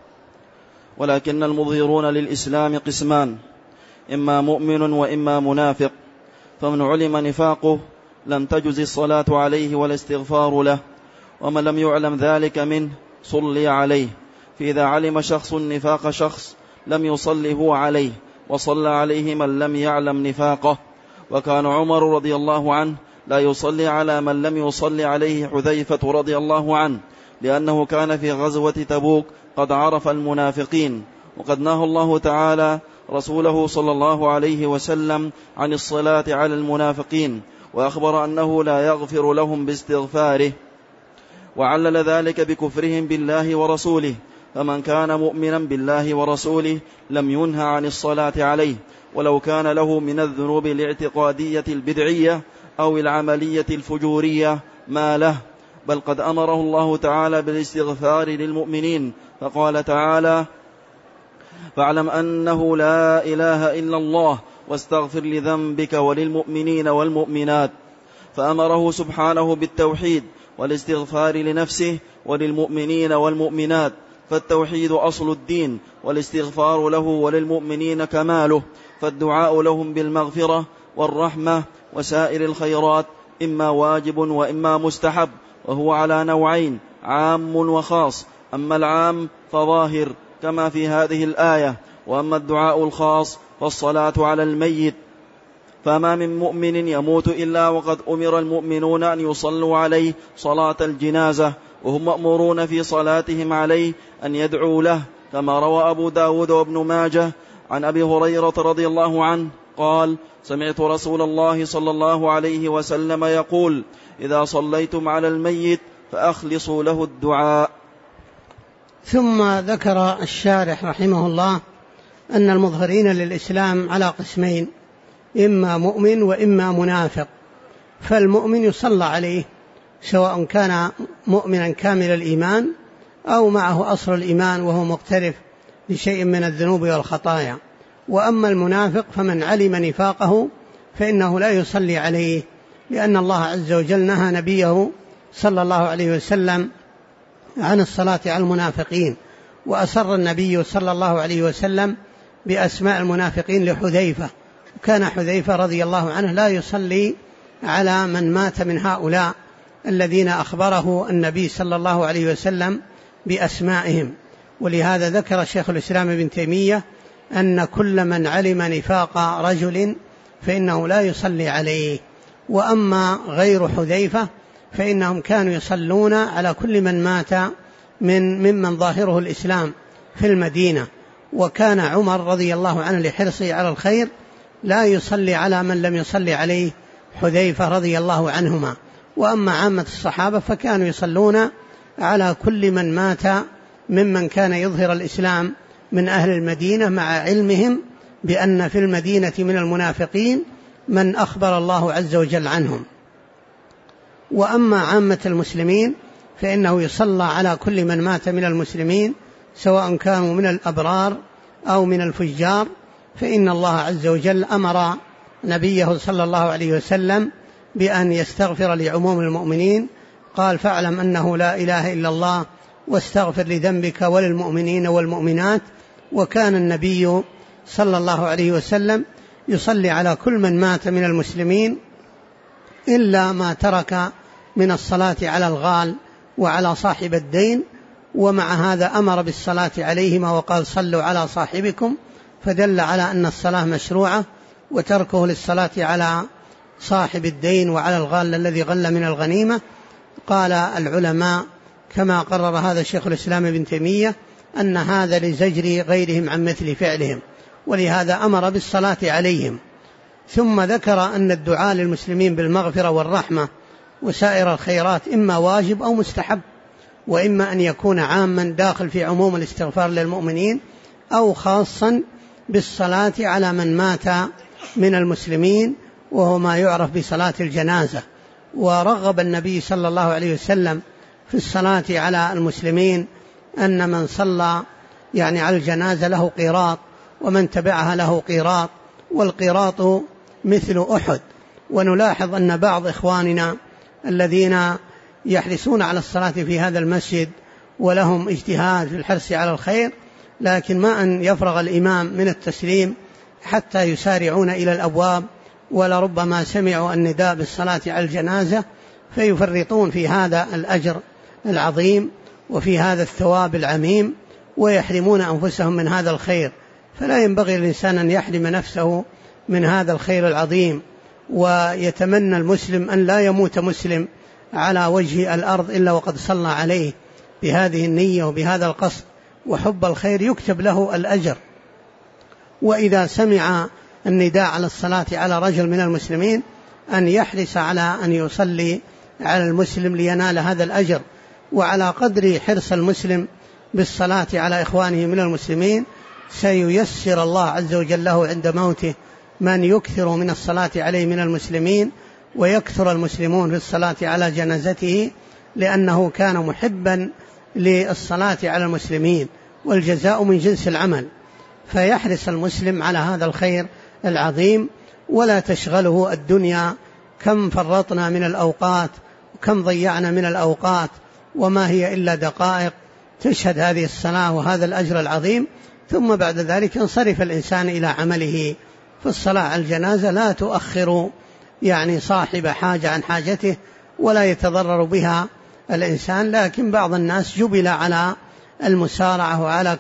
ولكن المظهرون للإسلام قسمان، إما مؤمن وإما منافق، فمن علم نفاقه لم تجز الصلاة عليه ولا استغفار له، ومن لم يعلم ذلك منه صلي عليه. فإذا علم شخص نفاق شخص لم يصلي هو عليه، وصلى عليه من لم يعلم نفاقه. وكان عمر رضي الله عنه لا يصلي على من لم يصلي عليه حذيفة رضي الله عنه، لأنه كان في غزوة تبوك قد عرف المنافقين، وقد نهى الله تعالى رسوله صلى الله عليه وسلم عن الصلاة على المنافقين، وأخبر أنه لا يغفر لهم باستغفاره، وعلل ذلك بكفرهم بالله ورسوله. فمن كان مؤمنا بالله ورسوله لم ينهى عن الصلاة عليه، ولو كان له من الذنوب الاعتقادية البدعية أو العملية الفجورية ما له، بل قد أمره الله تعالى بالاستغفار للمؤمنين، فقال تعالى: فاعلم أنه لا إله إلا الله واستغفر لذنبك وللمؤمنين والمؤمنات. فأمره سبحانه بالتوحيد والاستغفار لنفسه وللمؤمنين والمؤمنات، فالتوحيد أصل الدين، والاستغفار له وللمؤمنين كماله، فالدعاء لهم بالمغفرة والرحمة وسائر الخيرات إما واجب وإما مستحب، وهو على نوعين: عام وخاص. أما العام فظاهر كما في هذه الآية، وأما الدعاء الخاص فالصلاة على الميت. فما من مؤمن يموت إلا وقد أمر المؤمنون أن يصلوا عليه صلاة الجنازة، وهم مأمورون في صلاتهم عليه أن يدعوا له، كما روى أبو داود وابن ماجه عن أبي هريرة رضي الله عنه قال: سمعت رسول الله صلى الله عليه وسلم يقول: إذا صليتم على الميت فأخلصوا له الدعاء. ثم ذكر الشارح رحمه الله أن المظهرين للإسلام على قسمين: إما مؤمن وإما منافق. فالمؤمن يصلى عليه سواء كان مؤمنا كامل الإيمان أو معه أصل الإيمان وهو مقترف لشيء من الذنوب والخطايا. وأما المنافق فمن علم نفاقه فإنه لا يصلي عليه، لأن الله عز وجل نهى نبيه صلى الله عليه وسلم عن الصلاة على المنافقين، وأسر النبي صلى الله عليه وسلم بأسماء المنافقين لحذيفة، وكان حذيفة رضي الله عنه لا يصلي على من مات من هؤلاء الذين أخبره النبي صلى الله عليه وسلم بأسمائهم. ولهذا ذكر شيخ الإسلام ابن تيمية أن كل من علم نفاق رجل فإنه لا يصلي عليه. وأما غير حذيفة فإنهم كانوا يصلون على كل من مات ممن ظاهره الإسلام في المدينة. وكان عمر رضي الله عنه لحرصه على الخير لا يصلي على من لم يصلي عليه حذيفة رضي الله عنهما. وأما عامة الصحابة فكانوا يصلون على كل من مات ممن كان يظهر الإسلام من أهل المدينة، مع علمهم بأن في المدينة من المنافقين من أخبر الله عز وجل عنهم. وأما عامة المسلمين فإنه يصلى على كل من مات من المسلمين سواء كانوا من الأبرار أو من الفجار، فإن الله عز وجل أمر نبيه صلى الله عليه وسلم بأن يستغفر لعموم المؤمنين، قال: فاعلم أنه لا إله إلا الله واستغفر لذنبك وللمؤمنين والمؤمنات. وكان النبي صلى الله عليه وسلم يصلي على كل من مات من المسلمين إلا ما ترك من الصلاة على الغال وعلى صاحب الدين، ومع هذا أمر بالصلاة عليهما وقال: صلوا على صاحبكم، فدل على أن الصلاة مشروعة، وتركه للصلاة على صاحب الدين وعلى الغال الذي غل من الغنيمة. قال العلماء كما قرر هذا شيخ الإسلام ابن تيمية أن هذا لزجر غيرهم عن مثل فعلهم، ولهذا أمر بالصلاة عليهم. ثم ذكر أن الدعاء للمسلمين بالمغفرة والرحمة وسائر الخيرات إما واجب أو مستحب، وإما أن يكون عاما داخل في عموم الاستغفار للمؤمنين، أو خاصا بالصلاة على من مات من المسلمين وهو ما يعرف بصلاة الجنازة. ورغب النبي صلى الله عليه وسلم في الصلاة على المسلمين، أن من صلى يعني على الجنازة له قيراط، ومن تبعها له قيراط، والقيراط مثل أحد. ونلاحظ أن بعض إخواننا الذين يحرصون على الصلاة في هذا المسجد ولهم اجتهاد في الحرص على الخير، لكن ما أن يفرغ الإمام من التسليم حتى يسارعون إلى الأبواب، ولربما سمعوا النداء بالصلاة على الجنازة فيفرطون في هذا الأجر العظيم وفي هذا الثواب العميم، ويحرمون أنفسهم من هذا الخير. فلا ينبغي للإنسان أن يحرم نفسه من هذا الخير العظيم. ويتمنى المسلم أن لا يموت مسلم على وجه الأرض إلا وقد صلى عليه بهذه النية وبهذا القصد وحب الخير، يكتب له الأجر. وإذا سمع النداء على الصلاة على رجل من المسلمين أن يحرص على أن يصلي على المسلم لينال هذا الأجر. وعلى قدر حرص المسلم بالصلاة على إخوانه من المسلمين سييسر الله عز وجل له عند موته من يكثر من الصلاة عليه من المسلمين، ويكثر المسلمون في الصلاة على جنازته، لأنه كان محبا للصلاة على المسلمين، والجزاء من جنس العمل. فيحرص المسلم على هذا الخير العظيم، ولا تشغله الدنيا. كم فرطنا من الأوقات وكم ضيعنا من الأوقات، وما هي إلا دقائق تشهد هذه الصلاة وهذا الأجر العظيم، ثم بعد ذلك ينصرف الإنسان إلى عمله. فالصلاة على الجنازة لا تؤخر يعني صاحب حاجة عن حاجته، ولا يتضرر بها الإنسان. لكن بعض الناس جبل على المسارعة وعلى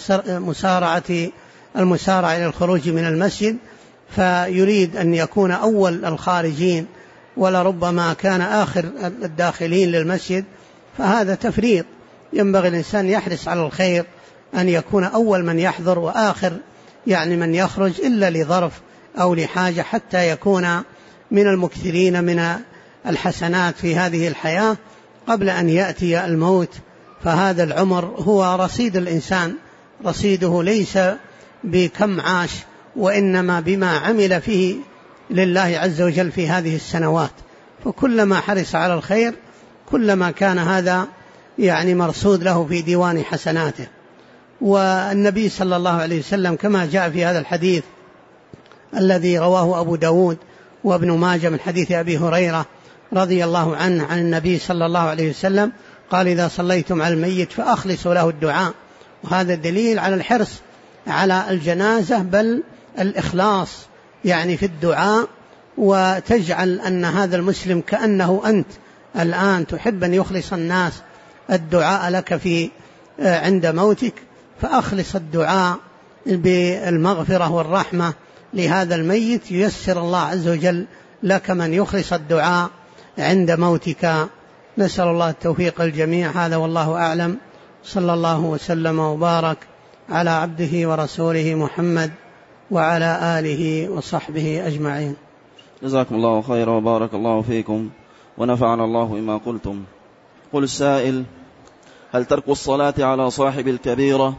المسارعة إلى الخروج من المسجد، فيريد أن يكون أول الخارجين ولربما كان آخر الداخلين للمسجد، فهذا تفريط. ينبغي الإنسان يحرص على الخير أن يكون أول من يحضر وآخر يعني من يخرج، إلا لظرف أو لحاجة، حتى يكون من المكثرين من الحسنات في هذه الحياة قبل أن يأتي الموت. فهذا العمر هو رصيد الإنسان، رصيده ليس بكم عاش، وإنما بما عمل فيه لله عز وجل في هذه السنوات. فكلما حرص على الخير كلما كان هذا يعني مرصود له في ديوان حسناته. والنبي صلى الله عليه وسلم كما جاء في هذا الحديث الذي رواه أبو داود وابن ماجه من حديث أبي هريرة رضي الله عنه عن النبي صلى الله عليه وسلم قال: إذا صليتم على الميت فأخلصوا له الدعاء. وهذا دليل على الحرص على الجنازة، بل الإخلاص يعني في الدعاء، وتجعل أن هذا المسلم كأنه أنت الآن تحب أن يخلص الناس الدعاء لك في عند موتك، فأخلص الدعاء بالمغفرة والرحمة لهذا الميت، ييسر الله عز وجل لك من يخلص الدعاء عند موتك. نسأل الله التوفيق الجميع. هذا والله أعلم. صلى الله وسلم وبارك على عبده ورسوله محمد وعلى آله وصحبه أجمعين. جزاكم الله خيرا وبارك الله فيكم ونفعنا الله بما قلتم. قل السائل: هل ترك الصلاة على صاحب الكبيرة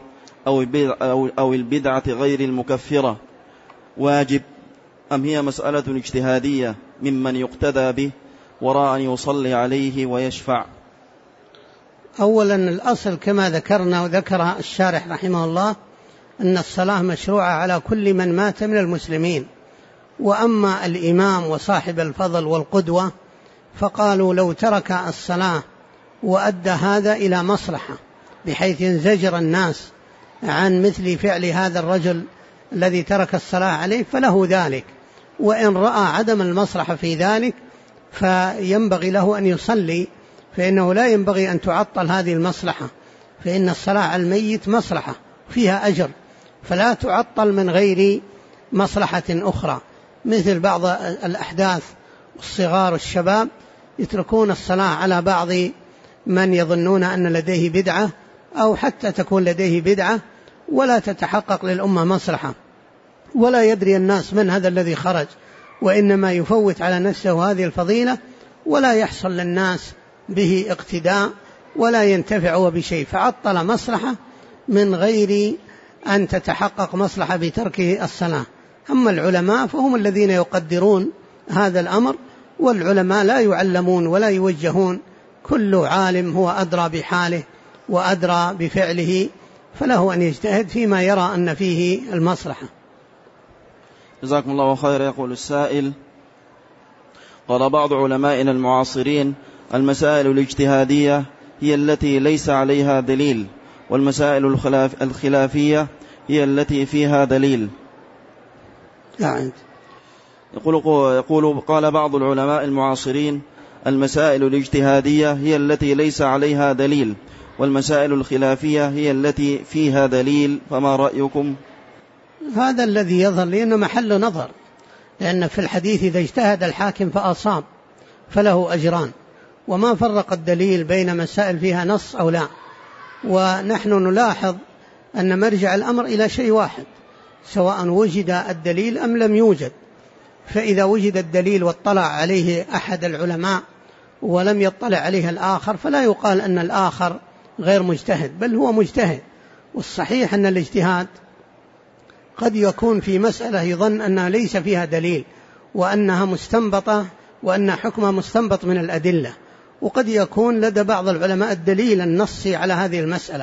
أو البدعة غير المكفرة واجب، أم هي مسألة اجتهادية ممن يقتدى به وراء أن يصلي عليه ويشفع؟ أولا الأصل كما ذكرنا وذكر الشارح رحمه الله أن الصلاة مشروعة على كل من مات من المسلمين. وأما الإمام وصاحب الفضل والقدوة فقالوا لو ترك الصلاة وأدى هذا إلى مصلحة بحيث ينزجر الناس عن مثل فعل هذا الرجل الذي ترك الصلاة عليه فله ذلك. وإن رأى عدم المصلحة في ذلك فينبغي له أن يصلي، فإنه لا ينبغي أن تعطل هذه المصلحة، فإن الصلاة على الميت مصلحة فيها أجر، فلا تعطل من غير مصلحة أخرى. مثل بعض الأحداث والصغار والشباب يتركون الصلاة على بعض من يظنون أن لديه بدعة، أو حتى تكون لديه بدعة ولا تتحقق للأمة مصلحة، ولا يدري الناس من هذا الذي خرج، وإنما يفوت على نفسه هذه الفضيلة ولا يحصل للناس به اقتداء ولا ينتفع بشيء، فعطل مصلحة من غير أن تتحقق مصلحة بتركه الصلاة. أما العلماء فهم الذين يقدرون هذا الأمر والعلماء لا يعلمون ولا يوجهون، كل عالم هو أدرى بحاله وأدرى بفعله، فله أن يجتهد فيما يرى أن فيه المصلحة. جزاكم الله خيرا. يقول السائل: قال بعض علمائنا المعاصرين: المسائل الاجتهادية هي التي ليس عليها دليل، والمسائل الخلافية هي التي فيها دليل. قال بعض العلماء المعاصرين: المسائل الاجتهادية هي التي ليس عليها دليل، والمسائل الخلافية هي التي فيها دليل، فما رأيكم؟ هذا الذي يظهر لأنه محل نظر، لأن في الحديث إذا اجتهد الحاكم فأصاب فله أجران، وما فرق الدليل بين مسائل فيها نص أو لا. ونحن نلاحظ أن مرجع الأمر إلى شيء واحد، سواء وجد الدليل أم لم يوجد. فإذا وجد الدليل واطلع عليه أحد العلماء ولم يطلع عليه الآخر، فلا يقال أن الآخر غير مجتهد، بل هو مجتهد. والصحيح أن الاجتهاد قد يكون في مسألة يظن أنها ليس فيها دليل وأنها مستنبطة وأن حكمها مستنبط من الأدلة، وقد يكون لدى بعض العلماء الدليل النصي على هذه المسألة،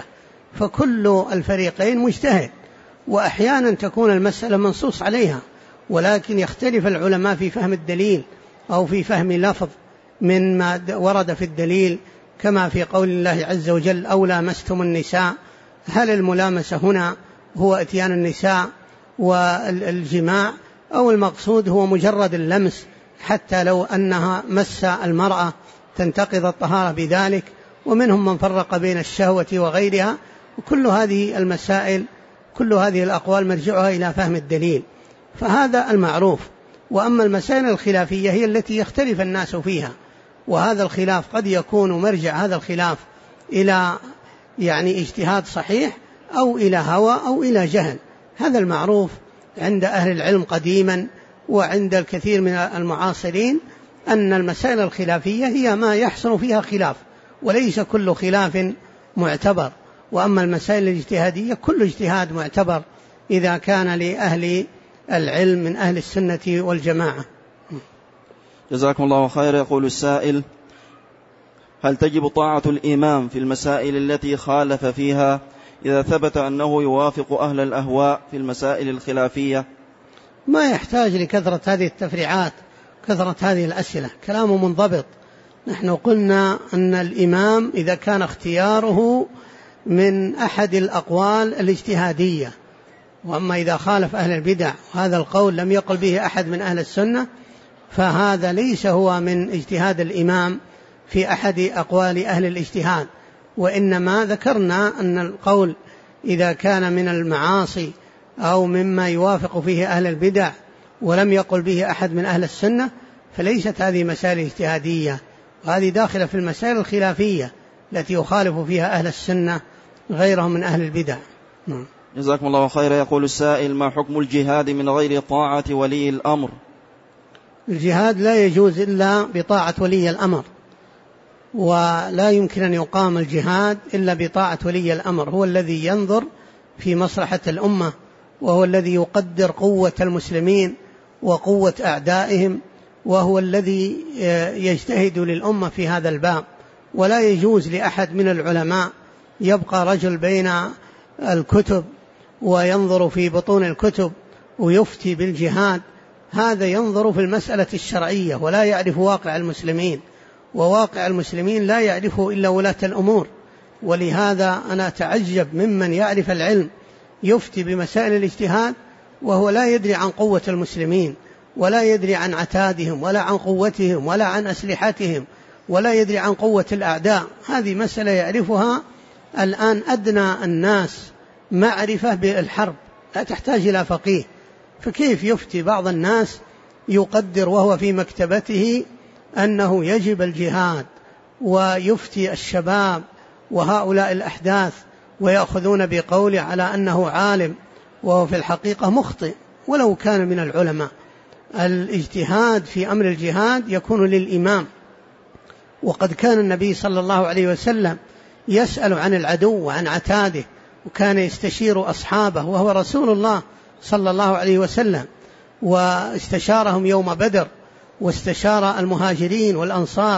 فكل الفريقين مجتهد. وأحيانا تكون المسألة منصوص عليها، ولكن يختلف العلماء في فهم الدليل أو في فهم لفظ من ما ورد في الدليل، كما في قول الله عز وجل: أو لامستم النساء. هل الملامسة هنا هو اتيان النساء والجماع، أو المقصود هو مجرد اللمس حتى لو أنها مس المرأة تنتقض الطهارة بذلك؟ ومنهم من فرق بين الشهوة وغيرها. وكل هذه المسائل، كل هذه الأقوال مرجعها إلى فهم الدليل، فهذا المعروف. وأما المسائل الخلافية هي التي يختلف الناس فيها، وهذا الخلاف قد يكون مرجع هذا الخلاف إلى اجتهاد صحيح أو إلى هوى أو إلى جهل. هذا المعروف عند أهل العلم قديما وعند الكثير من المعاصرين، أن المسائل الخلافية هي ما يحصل فيها خلاف، وليس كل خلاف معتبر. وأما المسائل الاجتهادية كل اجتهاد معتبر إذا كان لأهل العلم من أهل السنة والجماعة. جزاكم الله خير. يقول السائل: هل تجب طاعة الإمام في المسائل التي خالف فيها إذا ثبت أنه يوافق أهل الأهواء في المسائل الخلافية؟ ما يحتاج لكثرة هذه التفريعات، كثرة هذه الأسئلة، كلامه منضبط. نحن قلنا أن الإمام إذا كان اختياره من أحد الأقوال الاجتهادية، وأما إذا خالف أهل البدع وهذا القول لم يقل به أحد من أهل السنة، فهذا ليس هو من اجتهاد الإمام في أحد أقوال أهل الاجتهاد. وإنما ذكرنا أن القول إذا كان من المعاصي أو مما يوافق فيه أهل البدع ولم يقل به أحد من أهل السنة، فليست هذه مسائل اجتهادية، وهذه داخلة في المسائل الخلافية التي يخالف فيها أهل السنة غيرهم من أهل البدع. جزاكم الله خيرا. يقول السائل: ما حكم الجهاد من غير طاعة ولي الأمر؟ الجهاد لا يجوز إلا بطاعة ولي الأمر، ولا يمكن أن يقام الجهاد إلا بطاعة ولي الأمر. هو الذي ينظر في مصلحة الأمة، وهو الذي يقدر قوة المسلمين وقوة أعدائهم، وهو الذي يجتهد للأمة في هذا الباب. ولا يجوز لأحد من العلماء يبقى رجل بين الكتب وينظر في بطون الكتب ويفتي بالجهاد. هذا ينظر في المسألة الشرعية ولا يعرف واقع المسلمين، وواقع المسلمين لا يعرفه إلا ولاة الأمور. ولهذا أنا أتعجب ممن يعرف العلم يفتي بمسائل الاجتهاد وهو لا يدري عن قوة المسلمين، ولا يدري عن عتادهم، ولا عن قوتهم، ولا عن أسلحتهم، ولا يدري عن قوة الأعداء. هذه مسألة يعرفها الآن أدنى الناس معرفة بالحرب، لا تحتاج إلى فقيه. فكيف يفتي بعض الناس يقدر وهو في مكتبته أنه يجب الجهاد، ويفتي الشباب وهؤلاء الأحداث ويأخذون بقوله على أنه عالم، وهو في الحقيقة مخطئ ولو كان من العلماء. الاجتهاد في أمر الجهاد يكون للإمام، وقد كان النبي صلى الله عليه وسلم يسأل عن العدو وعن عتاده، وكان يستشير أصحابه، وهو رسول الله صلى الله عليه وسلم، واستشارهم يوم بدر واستشار المهاجرين والأنصار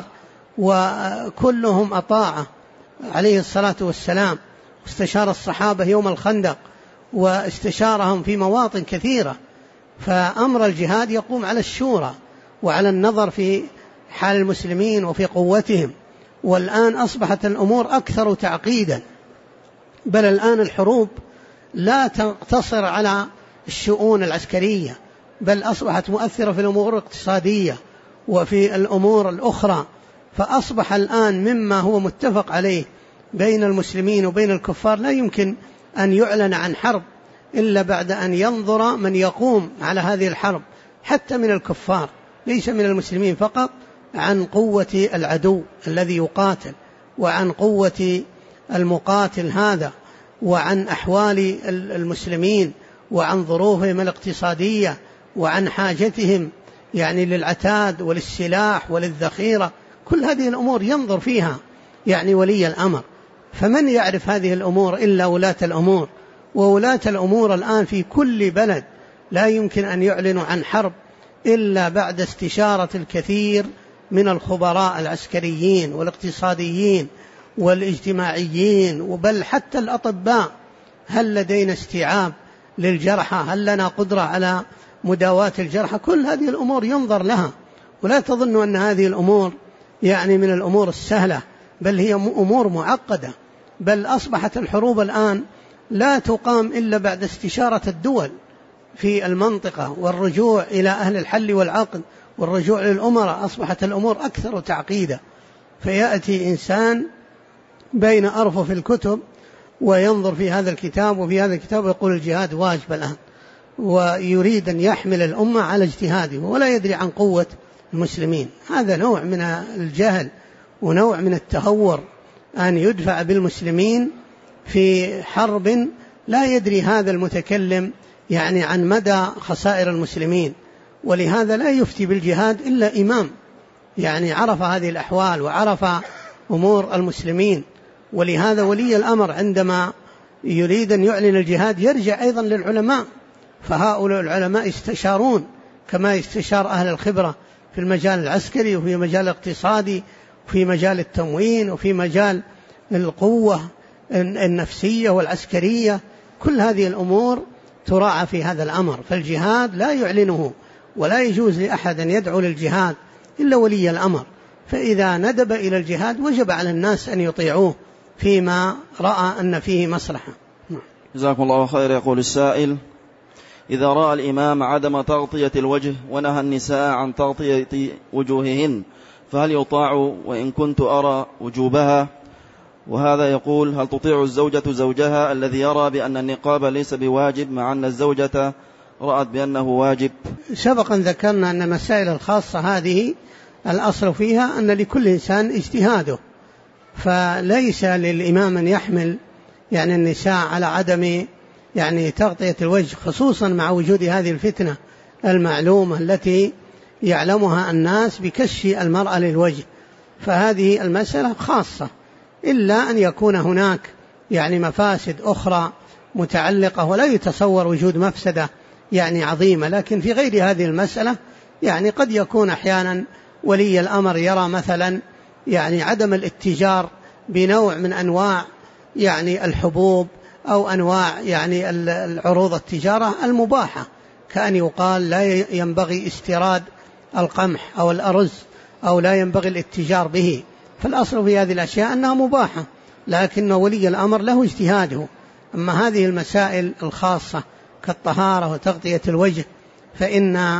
وكلهم أطاعه عليه الصلاة والسلام، واستشار الصحابة يوم الخندق واستشارهم في مواطن كثيرة. فأمر الجهاد يقوم على الشورى وعلى النظر في حال المسلمين وفي قوتهم. والآن أصبحت الأمور أكثر تعقيدا، بل الآن الحروب لا تقتصر على الشؤون العسكرية، بل أصبحت مؤثرة في الأمور الاقتصادية وفي الأمور الأخرى. فأصبح الآن مما هو متفق عليه بين المسلمين وبين الكفار لا يمكن أن يعلن عن حرب إلا بعد أن ينظر من يقوم على هذه الحرب، حتى من الكفار ليس من المسلمين فقط، عن قوة العدو الذي يقاتل، وعن قوة المقاتل هذا، وعن أحوال المسلمين، وعن ظروفهم الاقتصادية، وعن حاجتهم يعني للعتاد وللسلاح وللذخيرة. كل هذه الأمور ينظر فيها يعني ولي الأمر. فمن يعرف هذه الأمور إلا ولاة الأمور، وولاة الأمور الآن في كل بلد لا يمكن أن يعلنوا عن حرب إلا بعد استشارة الكثير من الخبراء العسكريين والاقتصاديين والاجتماعيين، وبل حتى الأطباء. هل لدينا استيعاب للجرحى؟ هل لنا قدرة على مداواة الجرحى؟ كل هذه الأمور ينظر لها. ولا تظنوا أن هذه الأمور يعني من الأمور السهلة، بل هي أمور معقدة. بل أصبحت الحروب الآن لا تقام إلا بعد استشارة الدول في المنطقة والرجوع إلى أهل الحل والعقد والرجوع للأمراء. أصبحت الأمور أكثر تعقيدا، فيأتي إنسان بين أرفف الكتب وينظر في هذا الكتاب وفي هذا الكتاب ويقول الجهاد واجب الآن، ويريد أن يحمل الأمة على اجتهاده ولا يدري عن قوة المسلمين. هذا نوع من الجهل ونوع من التهور، أن يدفع بالمسلمين في حرب لا يدري هذا المتكلم يعني عن مدى خسائر المسلمين. ولهذا لا يفتي بالجهاد إلا إمام يعني عرف هذه الأحوال وعرف أمور المسلمين. ولهذا ولي الأمر عندما يريد أن يعلن الجهاد يرجع أيضا للعلماء، فهؤلاء العلماء يستشارون كما يستشار أهل الخبرة في المجال العسكري وفي مجال الاقتصادي وفي مجال التموين وفي مجال القوة النفسية والعسكرية. كل هذه الأمور تراعى في هذا الأمر. فالجهاد لا يعلنه، ولا يجوز لأحد أن يدعو للجهاد إلا ولي الأمر. فإذا ندب إلى الجهاد وجب على الناس أن يطيعوه فيما رأى أن فيه مصلحة. جزاكم الله خير. يقول السائل: إذا رأى الإمام عدم تغطية الوجه ونهى النساء عن تغطية وجوههن فهل يطاع وإن كنت أرى وجوبها؟ وهذا يقول: هل تطيع الزوجة زوجها الذي يرى بأن النقاب ليس بواجب مع أن الزوجة رأت بأنه واجب؟ سبقا ذكرنا أن المسائل الخاصة هذه الأصل فيها أن لكل إنسان اجتهاده، فليس للإمام أن يحمل يعني النساء على عدم يعني تغطية الوجه، خصوصا مع وجود هذه الفتنة المعلومة التي يعلمها الناس بكشف المرأة للوجه. فهذه المسألة خاصة، إلا أن يكون هناك يعني مفاسد أخرى متعلقة، ولا يتصور وجود مفسدة يعني عظيمة. لكن في غير هذه المسألة يعني قد يكون أحيانا ولي الأمر يرى مثلا يعني عدم الاتجار بنوع من أنواع يعني الحبوب أو أنواع يعني العروض التجارة المباحة، كأن يقال لا ينبغي استيراد القمح أو الأرز أو لا ينبغي الاتجار به. فالأصل في هذه الأشياء أنها مباحة، لكن ولي الأمر له اجتهاده. أما هذه المسائل الخاصة كالطهارة وتغطية الوجه فإن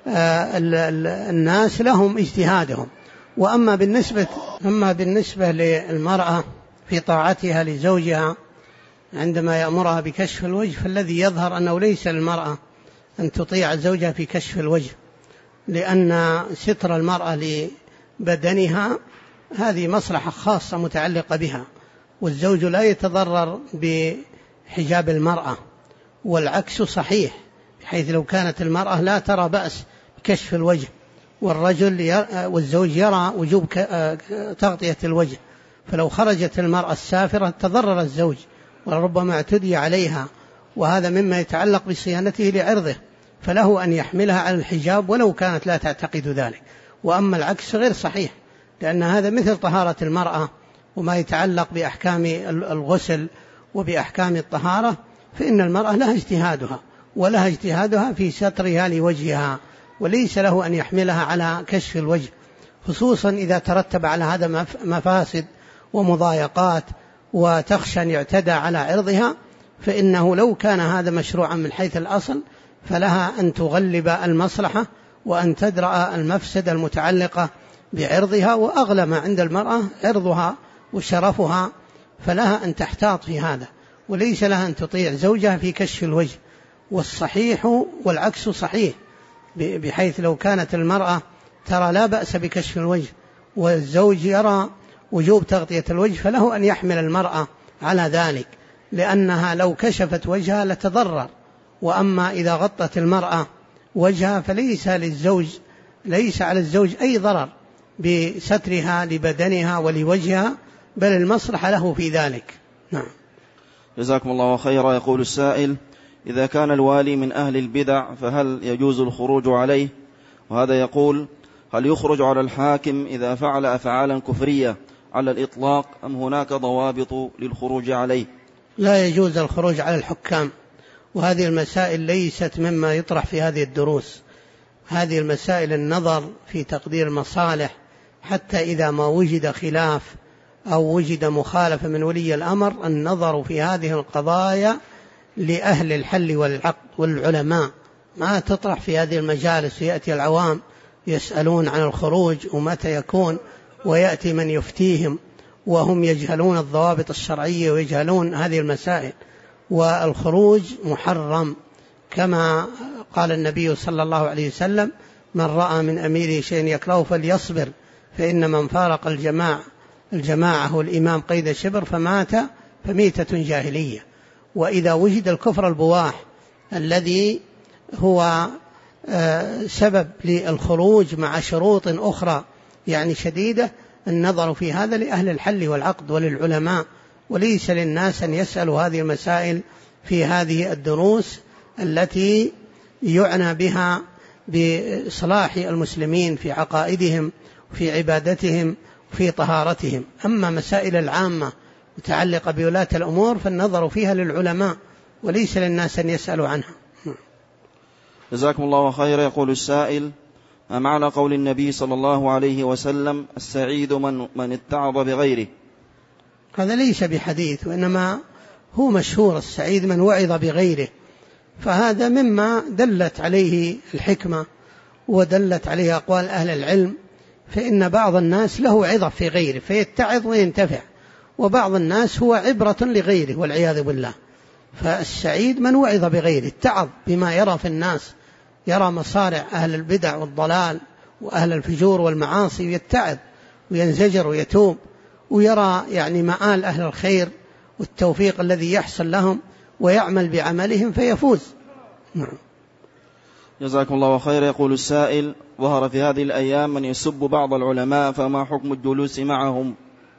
الناس لهم اجتهادهم. وأما بالنسبة للمرأة في طاعتها لزوجها عندما يأمرها بكشف الوجه، فالذي يظهر أنه ليس للمرأة أن تطيع زوجها في كشف الوجه، لأن ستر المرأة لبدنها هذه مصلحة خاصة متعلقة بها، والزوج لا يتضرر بحجاب المرأة. والعكس صحيح، بحيث لو كانت المرأة لا ترى بأس بكشف الوجه والزوج يرى وجوب تغطية الوجه، فلو خرجت المرأة السافرة تضرر الزوج وربما اعتدي عليها، وهذا مما يتعلق بصيانته لعرضه. فله أن يحملها على الحجاب ولو كانت لا تعتقد ذلك. وأما العكس غير صحيح، لأن هذا مثل طهارة المرأة وما يتعلق بأحكام الغسل وبأحكام الطهارة، فإن المرأة لها اجتهادها ولها اجتهادها في سترها لوجهها، وليس له أن يحملها على كشف الوجه، خصوصا إذا ترتب على هذا مفاسد ومضايقات وتخشى أن يعتدى على عرضها، فإنه لو كان هذا مشروعا من حيث الأصل فلها أن تغلب المصلحة وأن تدرأ المفسدة المتعلقة بعرضها. وأغلى ما عند المرأة عرضها وشرفها، فلها أن تحتاط في هذا، وليس لها أن تطيع زوجها في كشف الوجه. والصحيح والعكس صحيح، بحيث لو كانت المرأة ترى لا بأس بكشف الوجه والزوج يرى وجوب تغطية الوجه، فله أن يحمل المرأة على ذلك، لأنها لو كشفت وجهها لتضرر. وأما إذا غطت المرأة وجهها فليس على الزوج أي ضرر بسترها لبدنها ولوجهها، بل المصلحة له في ذلك. نعم. جزاكم الله خيرا. يقول السائل: إذا كان الوالي من أهل البدع فهل يجوز الخروج عليه؟ وهذا يقول: هل يخرج على الحاكم إذا فعل أفعالا كفرية على الإطلاق، أم هناك ضوابط للخروج عليه؟ لا يجوز الخروج على الحكام، وهذه المسائل ليست مما يطرح في هذه الدروس. هذه المسائل النظر في تقدير المصالح، حتى إذا ما وجد خلاف أو وجد مخالفة من ولي الأمر، النظر في هذه القضايا لأهل الحل والعقد والعلماء، ما تطرح في هذه المجالس. يأتي العوام يسألون عن الخروج ومتى يكون، ويأتي من يفتيهم وهم يجهلون الضوابط الشرعية ويجهلون هذه المسائل. والخروج محرم، كما قال النبي صلى الله عليه وسلم: من رأى من أميره شيئا يكرهه فليصبر، فإن من فارق الجماعة والإمام قيد شبر فمات فميتة جاهلية. وإذا وجد الكفر البواح الذي هو سبب للخروج مع شروط أخرى يعني شديدة، النظر في هذا لأهل الحل والعقد وللعلماء، وليس للناس أن يسألوا هذه المسائل في هذه الدروس التي يعنى بها بإصلاح المسلمين في عقائدهم وفي عبادتهم وفي طهارتهم. أما مسائل العامة متعلقة بولاة الأمور فالنظر فيها للعلماء، وليس للناس أن يسألوا عنها. جزاكم الله خيرا. يقول السائل: ما معنى قول النبي صلى الله عليه وسلم: السعيد من اتعظ بغيره؟ هذا ليس بحديث، وإنما هو مشهور: السعيد من وعظ بغيره. فهذا مما دلت عليه الحكمة ودلت عليه أقوال أهل العلم، فإن بعض الناس له عظة في غيره فيتعظ وينتفع، وبعض الناس هو عبرة لغيره والعياذ بالله. فالسعيد من وعظ بغيره، اتعظ بما يرى في الناس، يرى مصارع أهل البدع والضلال وأهل الفجور والمعاصي ويتعظ وينزجر ويتوب، ويرى يعني مآل أهل الخير والتوفيق الذي يحصل لهم ويعمل بعملهم فيفوز. نعم. جزاكم الله خير. يقول السائل: ظهر في هذه الأيام من يسب بعض العلماء، فما حكم الجلوس معهم؟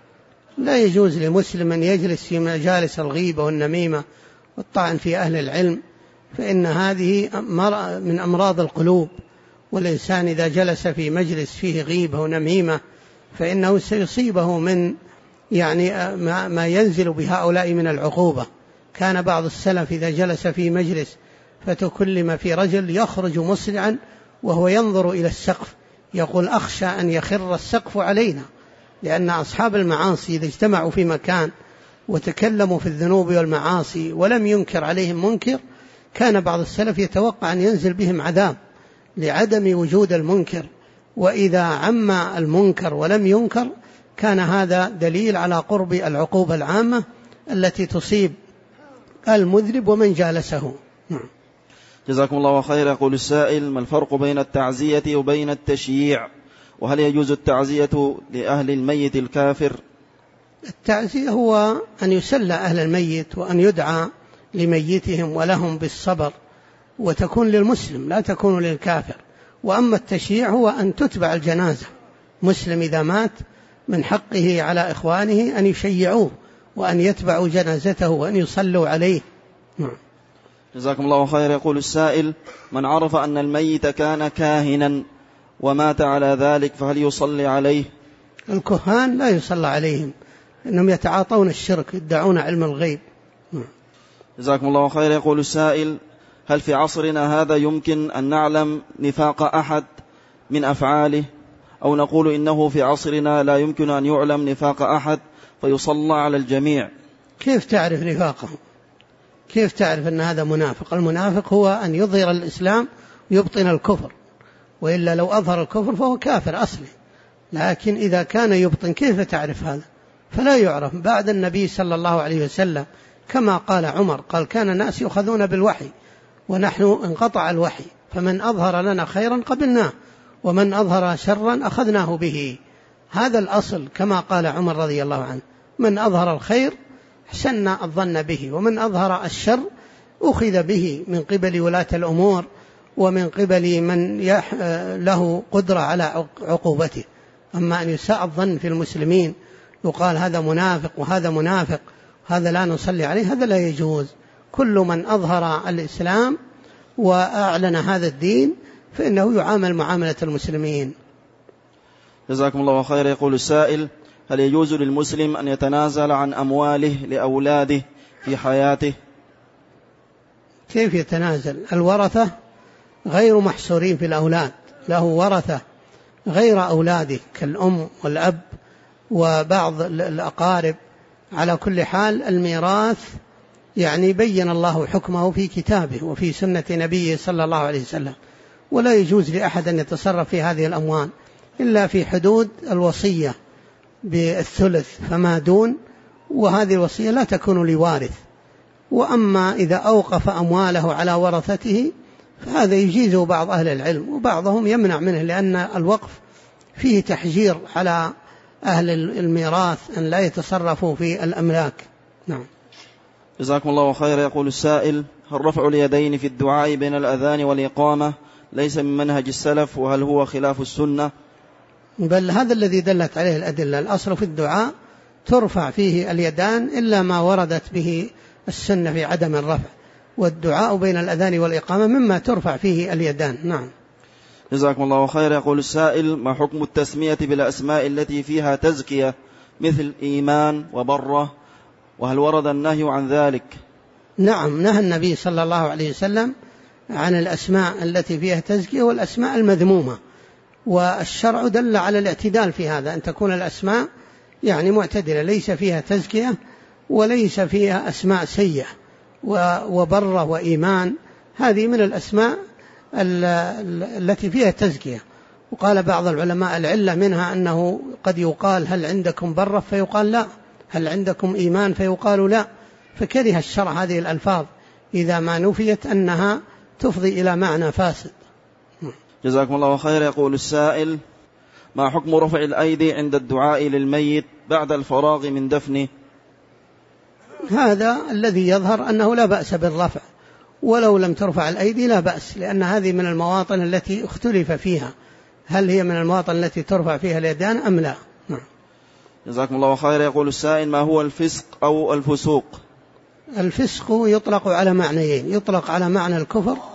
لا يجوز لمسلم أن يجلس في مجالس الغيبة والنميمة والطعن في أهل العلم، فإن هذه من أمراض القلوب، والإنسان إذا جلس في مجلس فيه غيبة ونميمة فإنه سيصيبه من يعني ما ينزل بهؤلاء من العقوبة. كان بعض السلف إذا جلس في مجلس فتكلم في رجل يخرج مسرعا وهو ينظر إلى السقف، يقول: أخشى أن يخر السقف علينا. لأن أصحاب المعاصي إذا اجتمعوا في مكان وتكلموا في الذنوب والمعاصي ولم ينكر عليهم منكر، كان بعض السلف يتوقع أن ينزل بهم عذاب لعدم وجود المنكر. وإذا عم المنكر ولم ينكر كان هذا دليل على قرب العقوبة العامة التي تصيب المذنب ومن جالسه. جزاكم الله خير. يقول السائل: ما الفرق بين التعزية وبين التشييع؟ وهل يجوز التعزية لأهل الميت الكافر؟ التعزية هو أن يسلى أهل الميت وأن يدعى لميتهم ولهم بالصبر، وتكون للمسلم لا تكون للكافر. وأما التشييع هو أن تتبع الجنازة، مسلم إذا مات من حقه على إخوانه أن يشيعوه وأن يتبعوا جنازته وأن يصلوا عليه. جزاكم الله خير. يقول السائل: من عرف أن الميت كان كاهنا ومات على ذلك فهل يصلي عليه؟ الكهان لا يصلى عليهم، إنهم يتعاطون الشرك، يدعون علم الغيب. جزاكم الله خير. يقول السائل: هل في عصرنا هذا يمكن أن نعلم نفاق أحد من أفعاله، أو نقول إنه في عصرنا لا يمكن أن يعلم نفاق أحد فيصلى على الجميع؟ كيف تعرف نفاقه؟ كيف تعرف أن هذا منافق؟ المنافق هو أن يظهر الإسلام ويبطن الكفر، وإلا لو أظهر الكفر فهو كافر أصلي. لكن إذا كان يبطن كيف تعرف هذا؟ فلا يعرف بعد النبي صلى الله عليه وسلم، كما قال عمر، قال: كان الناس يؤخذون بالوحي ونحن انقطع الوحي، فمن أظهر لنا خيرا قبلناه ومن أظهر شرا أخذناه به. هذا الأصل، كما قال عمر رضي الله عنه: من أظهر الخير حسنا الظن به، ومن أظهر الشر أخذ به من قبل ولاة الأمور ومن قبل من له قدرة على عقوبته. أما أن يساء الظن في المسلمين، يقال هذا منافق وهذا منافق، هذا لا نصلي عليه، هذا لا يجوز. كل من أظهر الإسلام وأعلن هذا الدين فإنه يعامل معاملة المسلمين. جزاكم الله خير. يقول السائل: هل يجوز للمسلم أن يتنازل عن أمواله لأولاده في حياته؟ كيف يتنازل؟ الورثة غير محصورين في الأولاد، له ورثة غير أولاده كالأم والأب وبعض الأقارب. على كل حال الميراث يعني بين الله حكمه في كتابه وفي سنة نبيه صلى الله عليه وسلم، ولا يجوز لأحد أن يتصرف في هذه الأموال إلا في حدود الوصية بالثلث فما دون، وهذه الوصية لا تكون لوارث. وأما إذا أوقف أمواله على ورثته فهذا يجيزه بعض أهل العلم، وبعضهم يمنع منه، لأن الوقف فيه تحجير على أهل الميراث أن لا يتصرفوا في الأملاك. نعم. جزاكم الله خير. يقول السائل: هل رفع اليدين في الدعاء بين الأذان والإقامة ليس من منهج السلف، وهل هو خلاف السنة؟ بل هذا الذي دلت عليه الأدلة. الأصل في الدعاء ترفع فيه اليدان إلا ما وردت به السنة في عدم الرفع، والدعاء بين الأذان والإقامة مما ترفع فيه اليدان. نعم. جزاكم الله خير. يقول السائل: ما حكم التسمية بالأسماء التي فيها تزكية مثل إيمان وبرة، وهل ورد النهي عن ذلك؟ نعم، نهى النبي صلى الله عليه وسلم عن الأسماء التي فيها تزكية والأسماء المذمومة، والشرع دل على الاعتدال في هذا، أن تكون الأسماء يعني معتدلة، ليس فيها تزكية وليس فيها أسماء سيئة. وبرة وإيمان هذه من الأسماء التي فيها تزكية. وقال بعض العلماء العلة منها أنه قد يقال: هل عندكم برة؟ فيقال لا. هل عندكم إيمان؟ فيقال لا. فكره الشرع هذه الألفاظ إذا ما نفيت أنها تفضي إلى معنى فاسد. جزاكم الله خير. يقول السائل: ما حكم رفع الأيدي عند الدعاء للميت بعد الفراغ من دفنه؟ هذا الذي يظهر أنه لا بأس بالرفع، ولو لم ترفع الأيدي لا بأس، لأن هذه من المواطن التي اختلف فيها، هل هي من المواطن التي ترفع فيها اليدان أم لا؟ جزاكم الله خير. يقول السائل: ما هو الفسق أو الفسوق؟ الفسق يطلق على معنيين: يطلق على معنى الكفر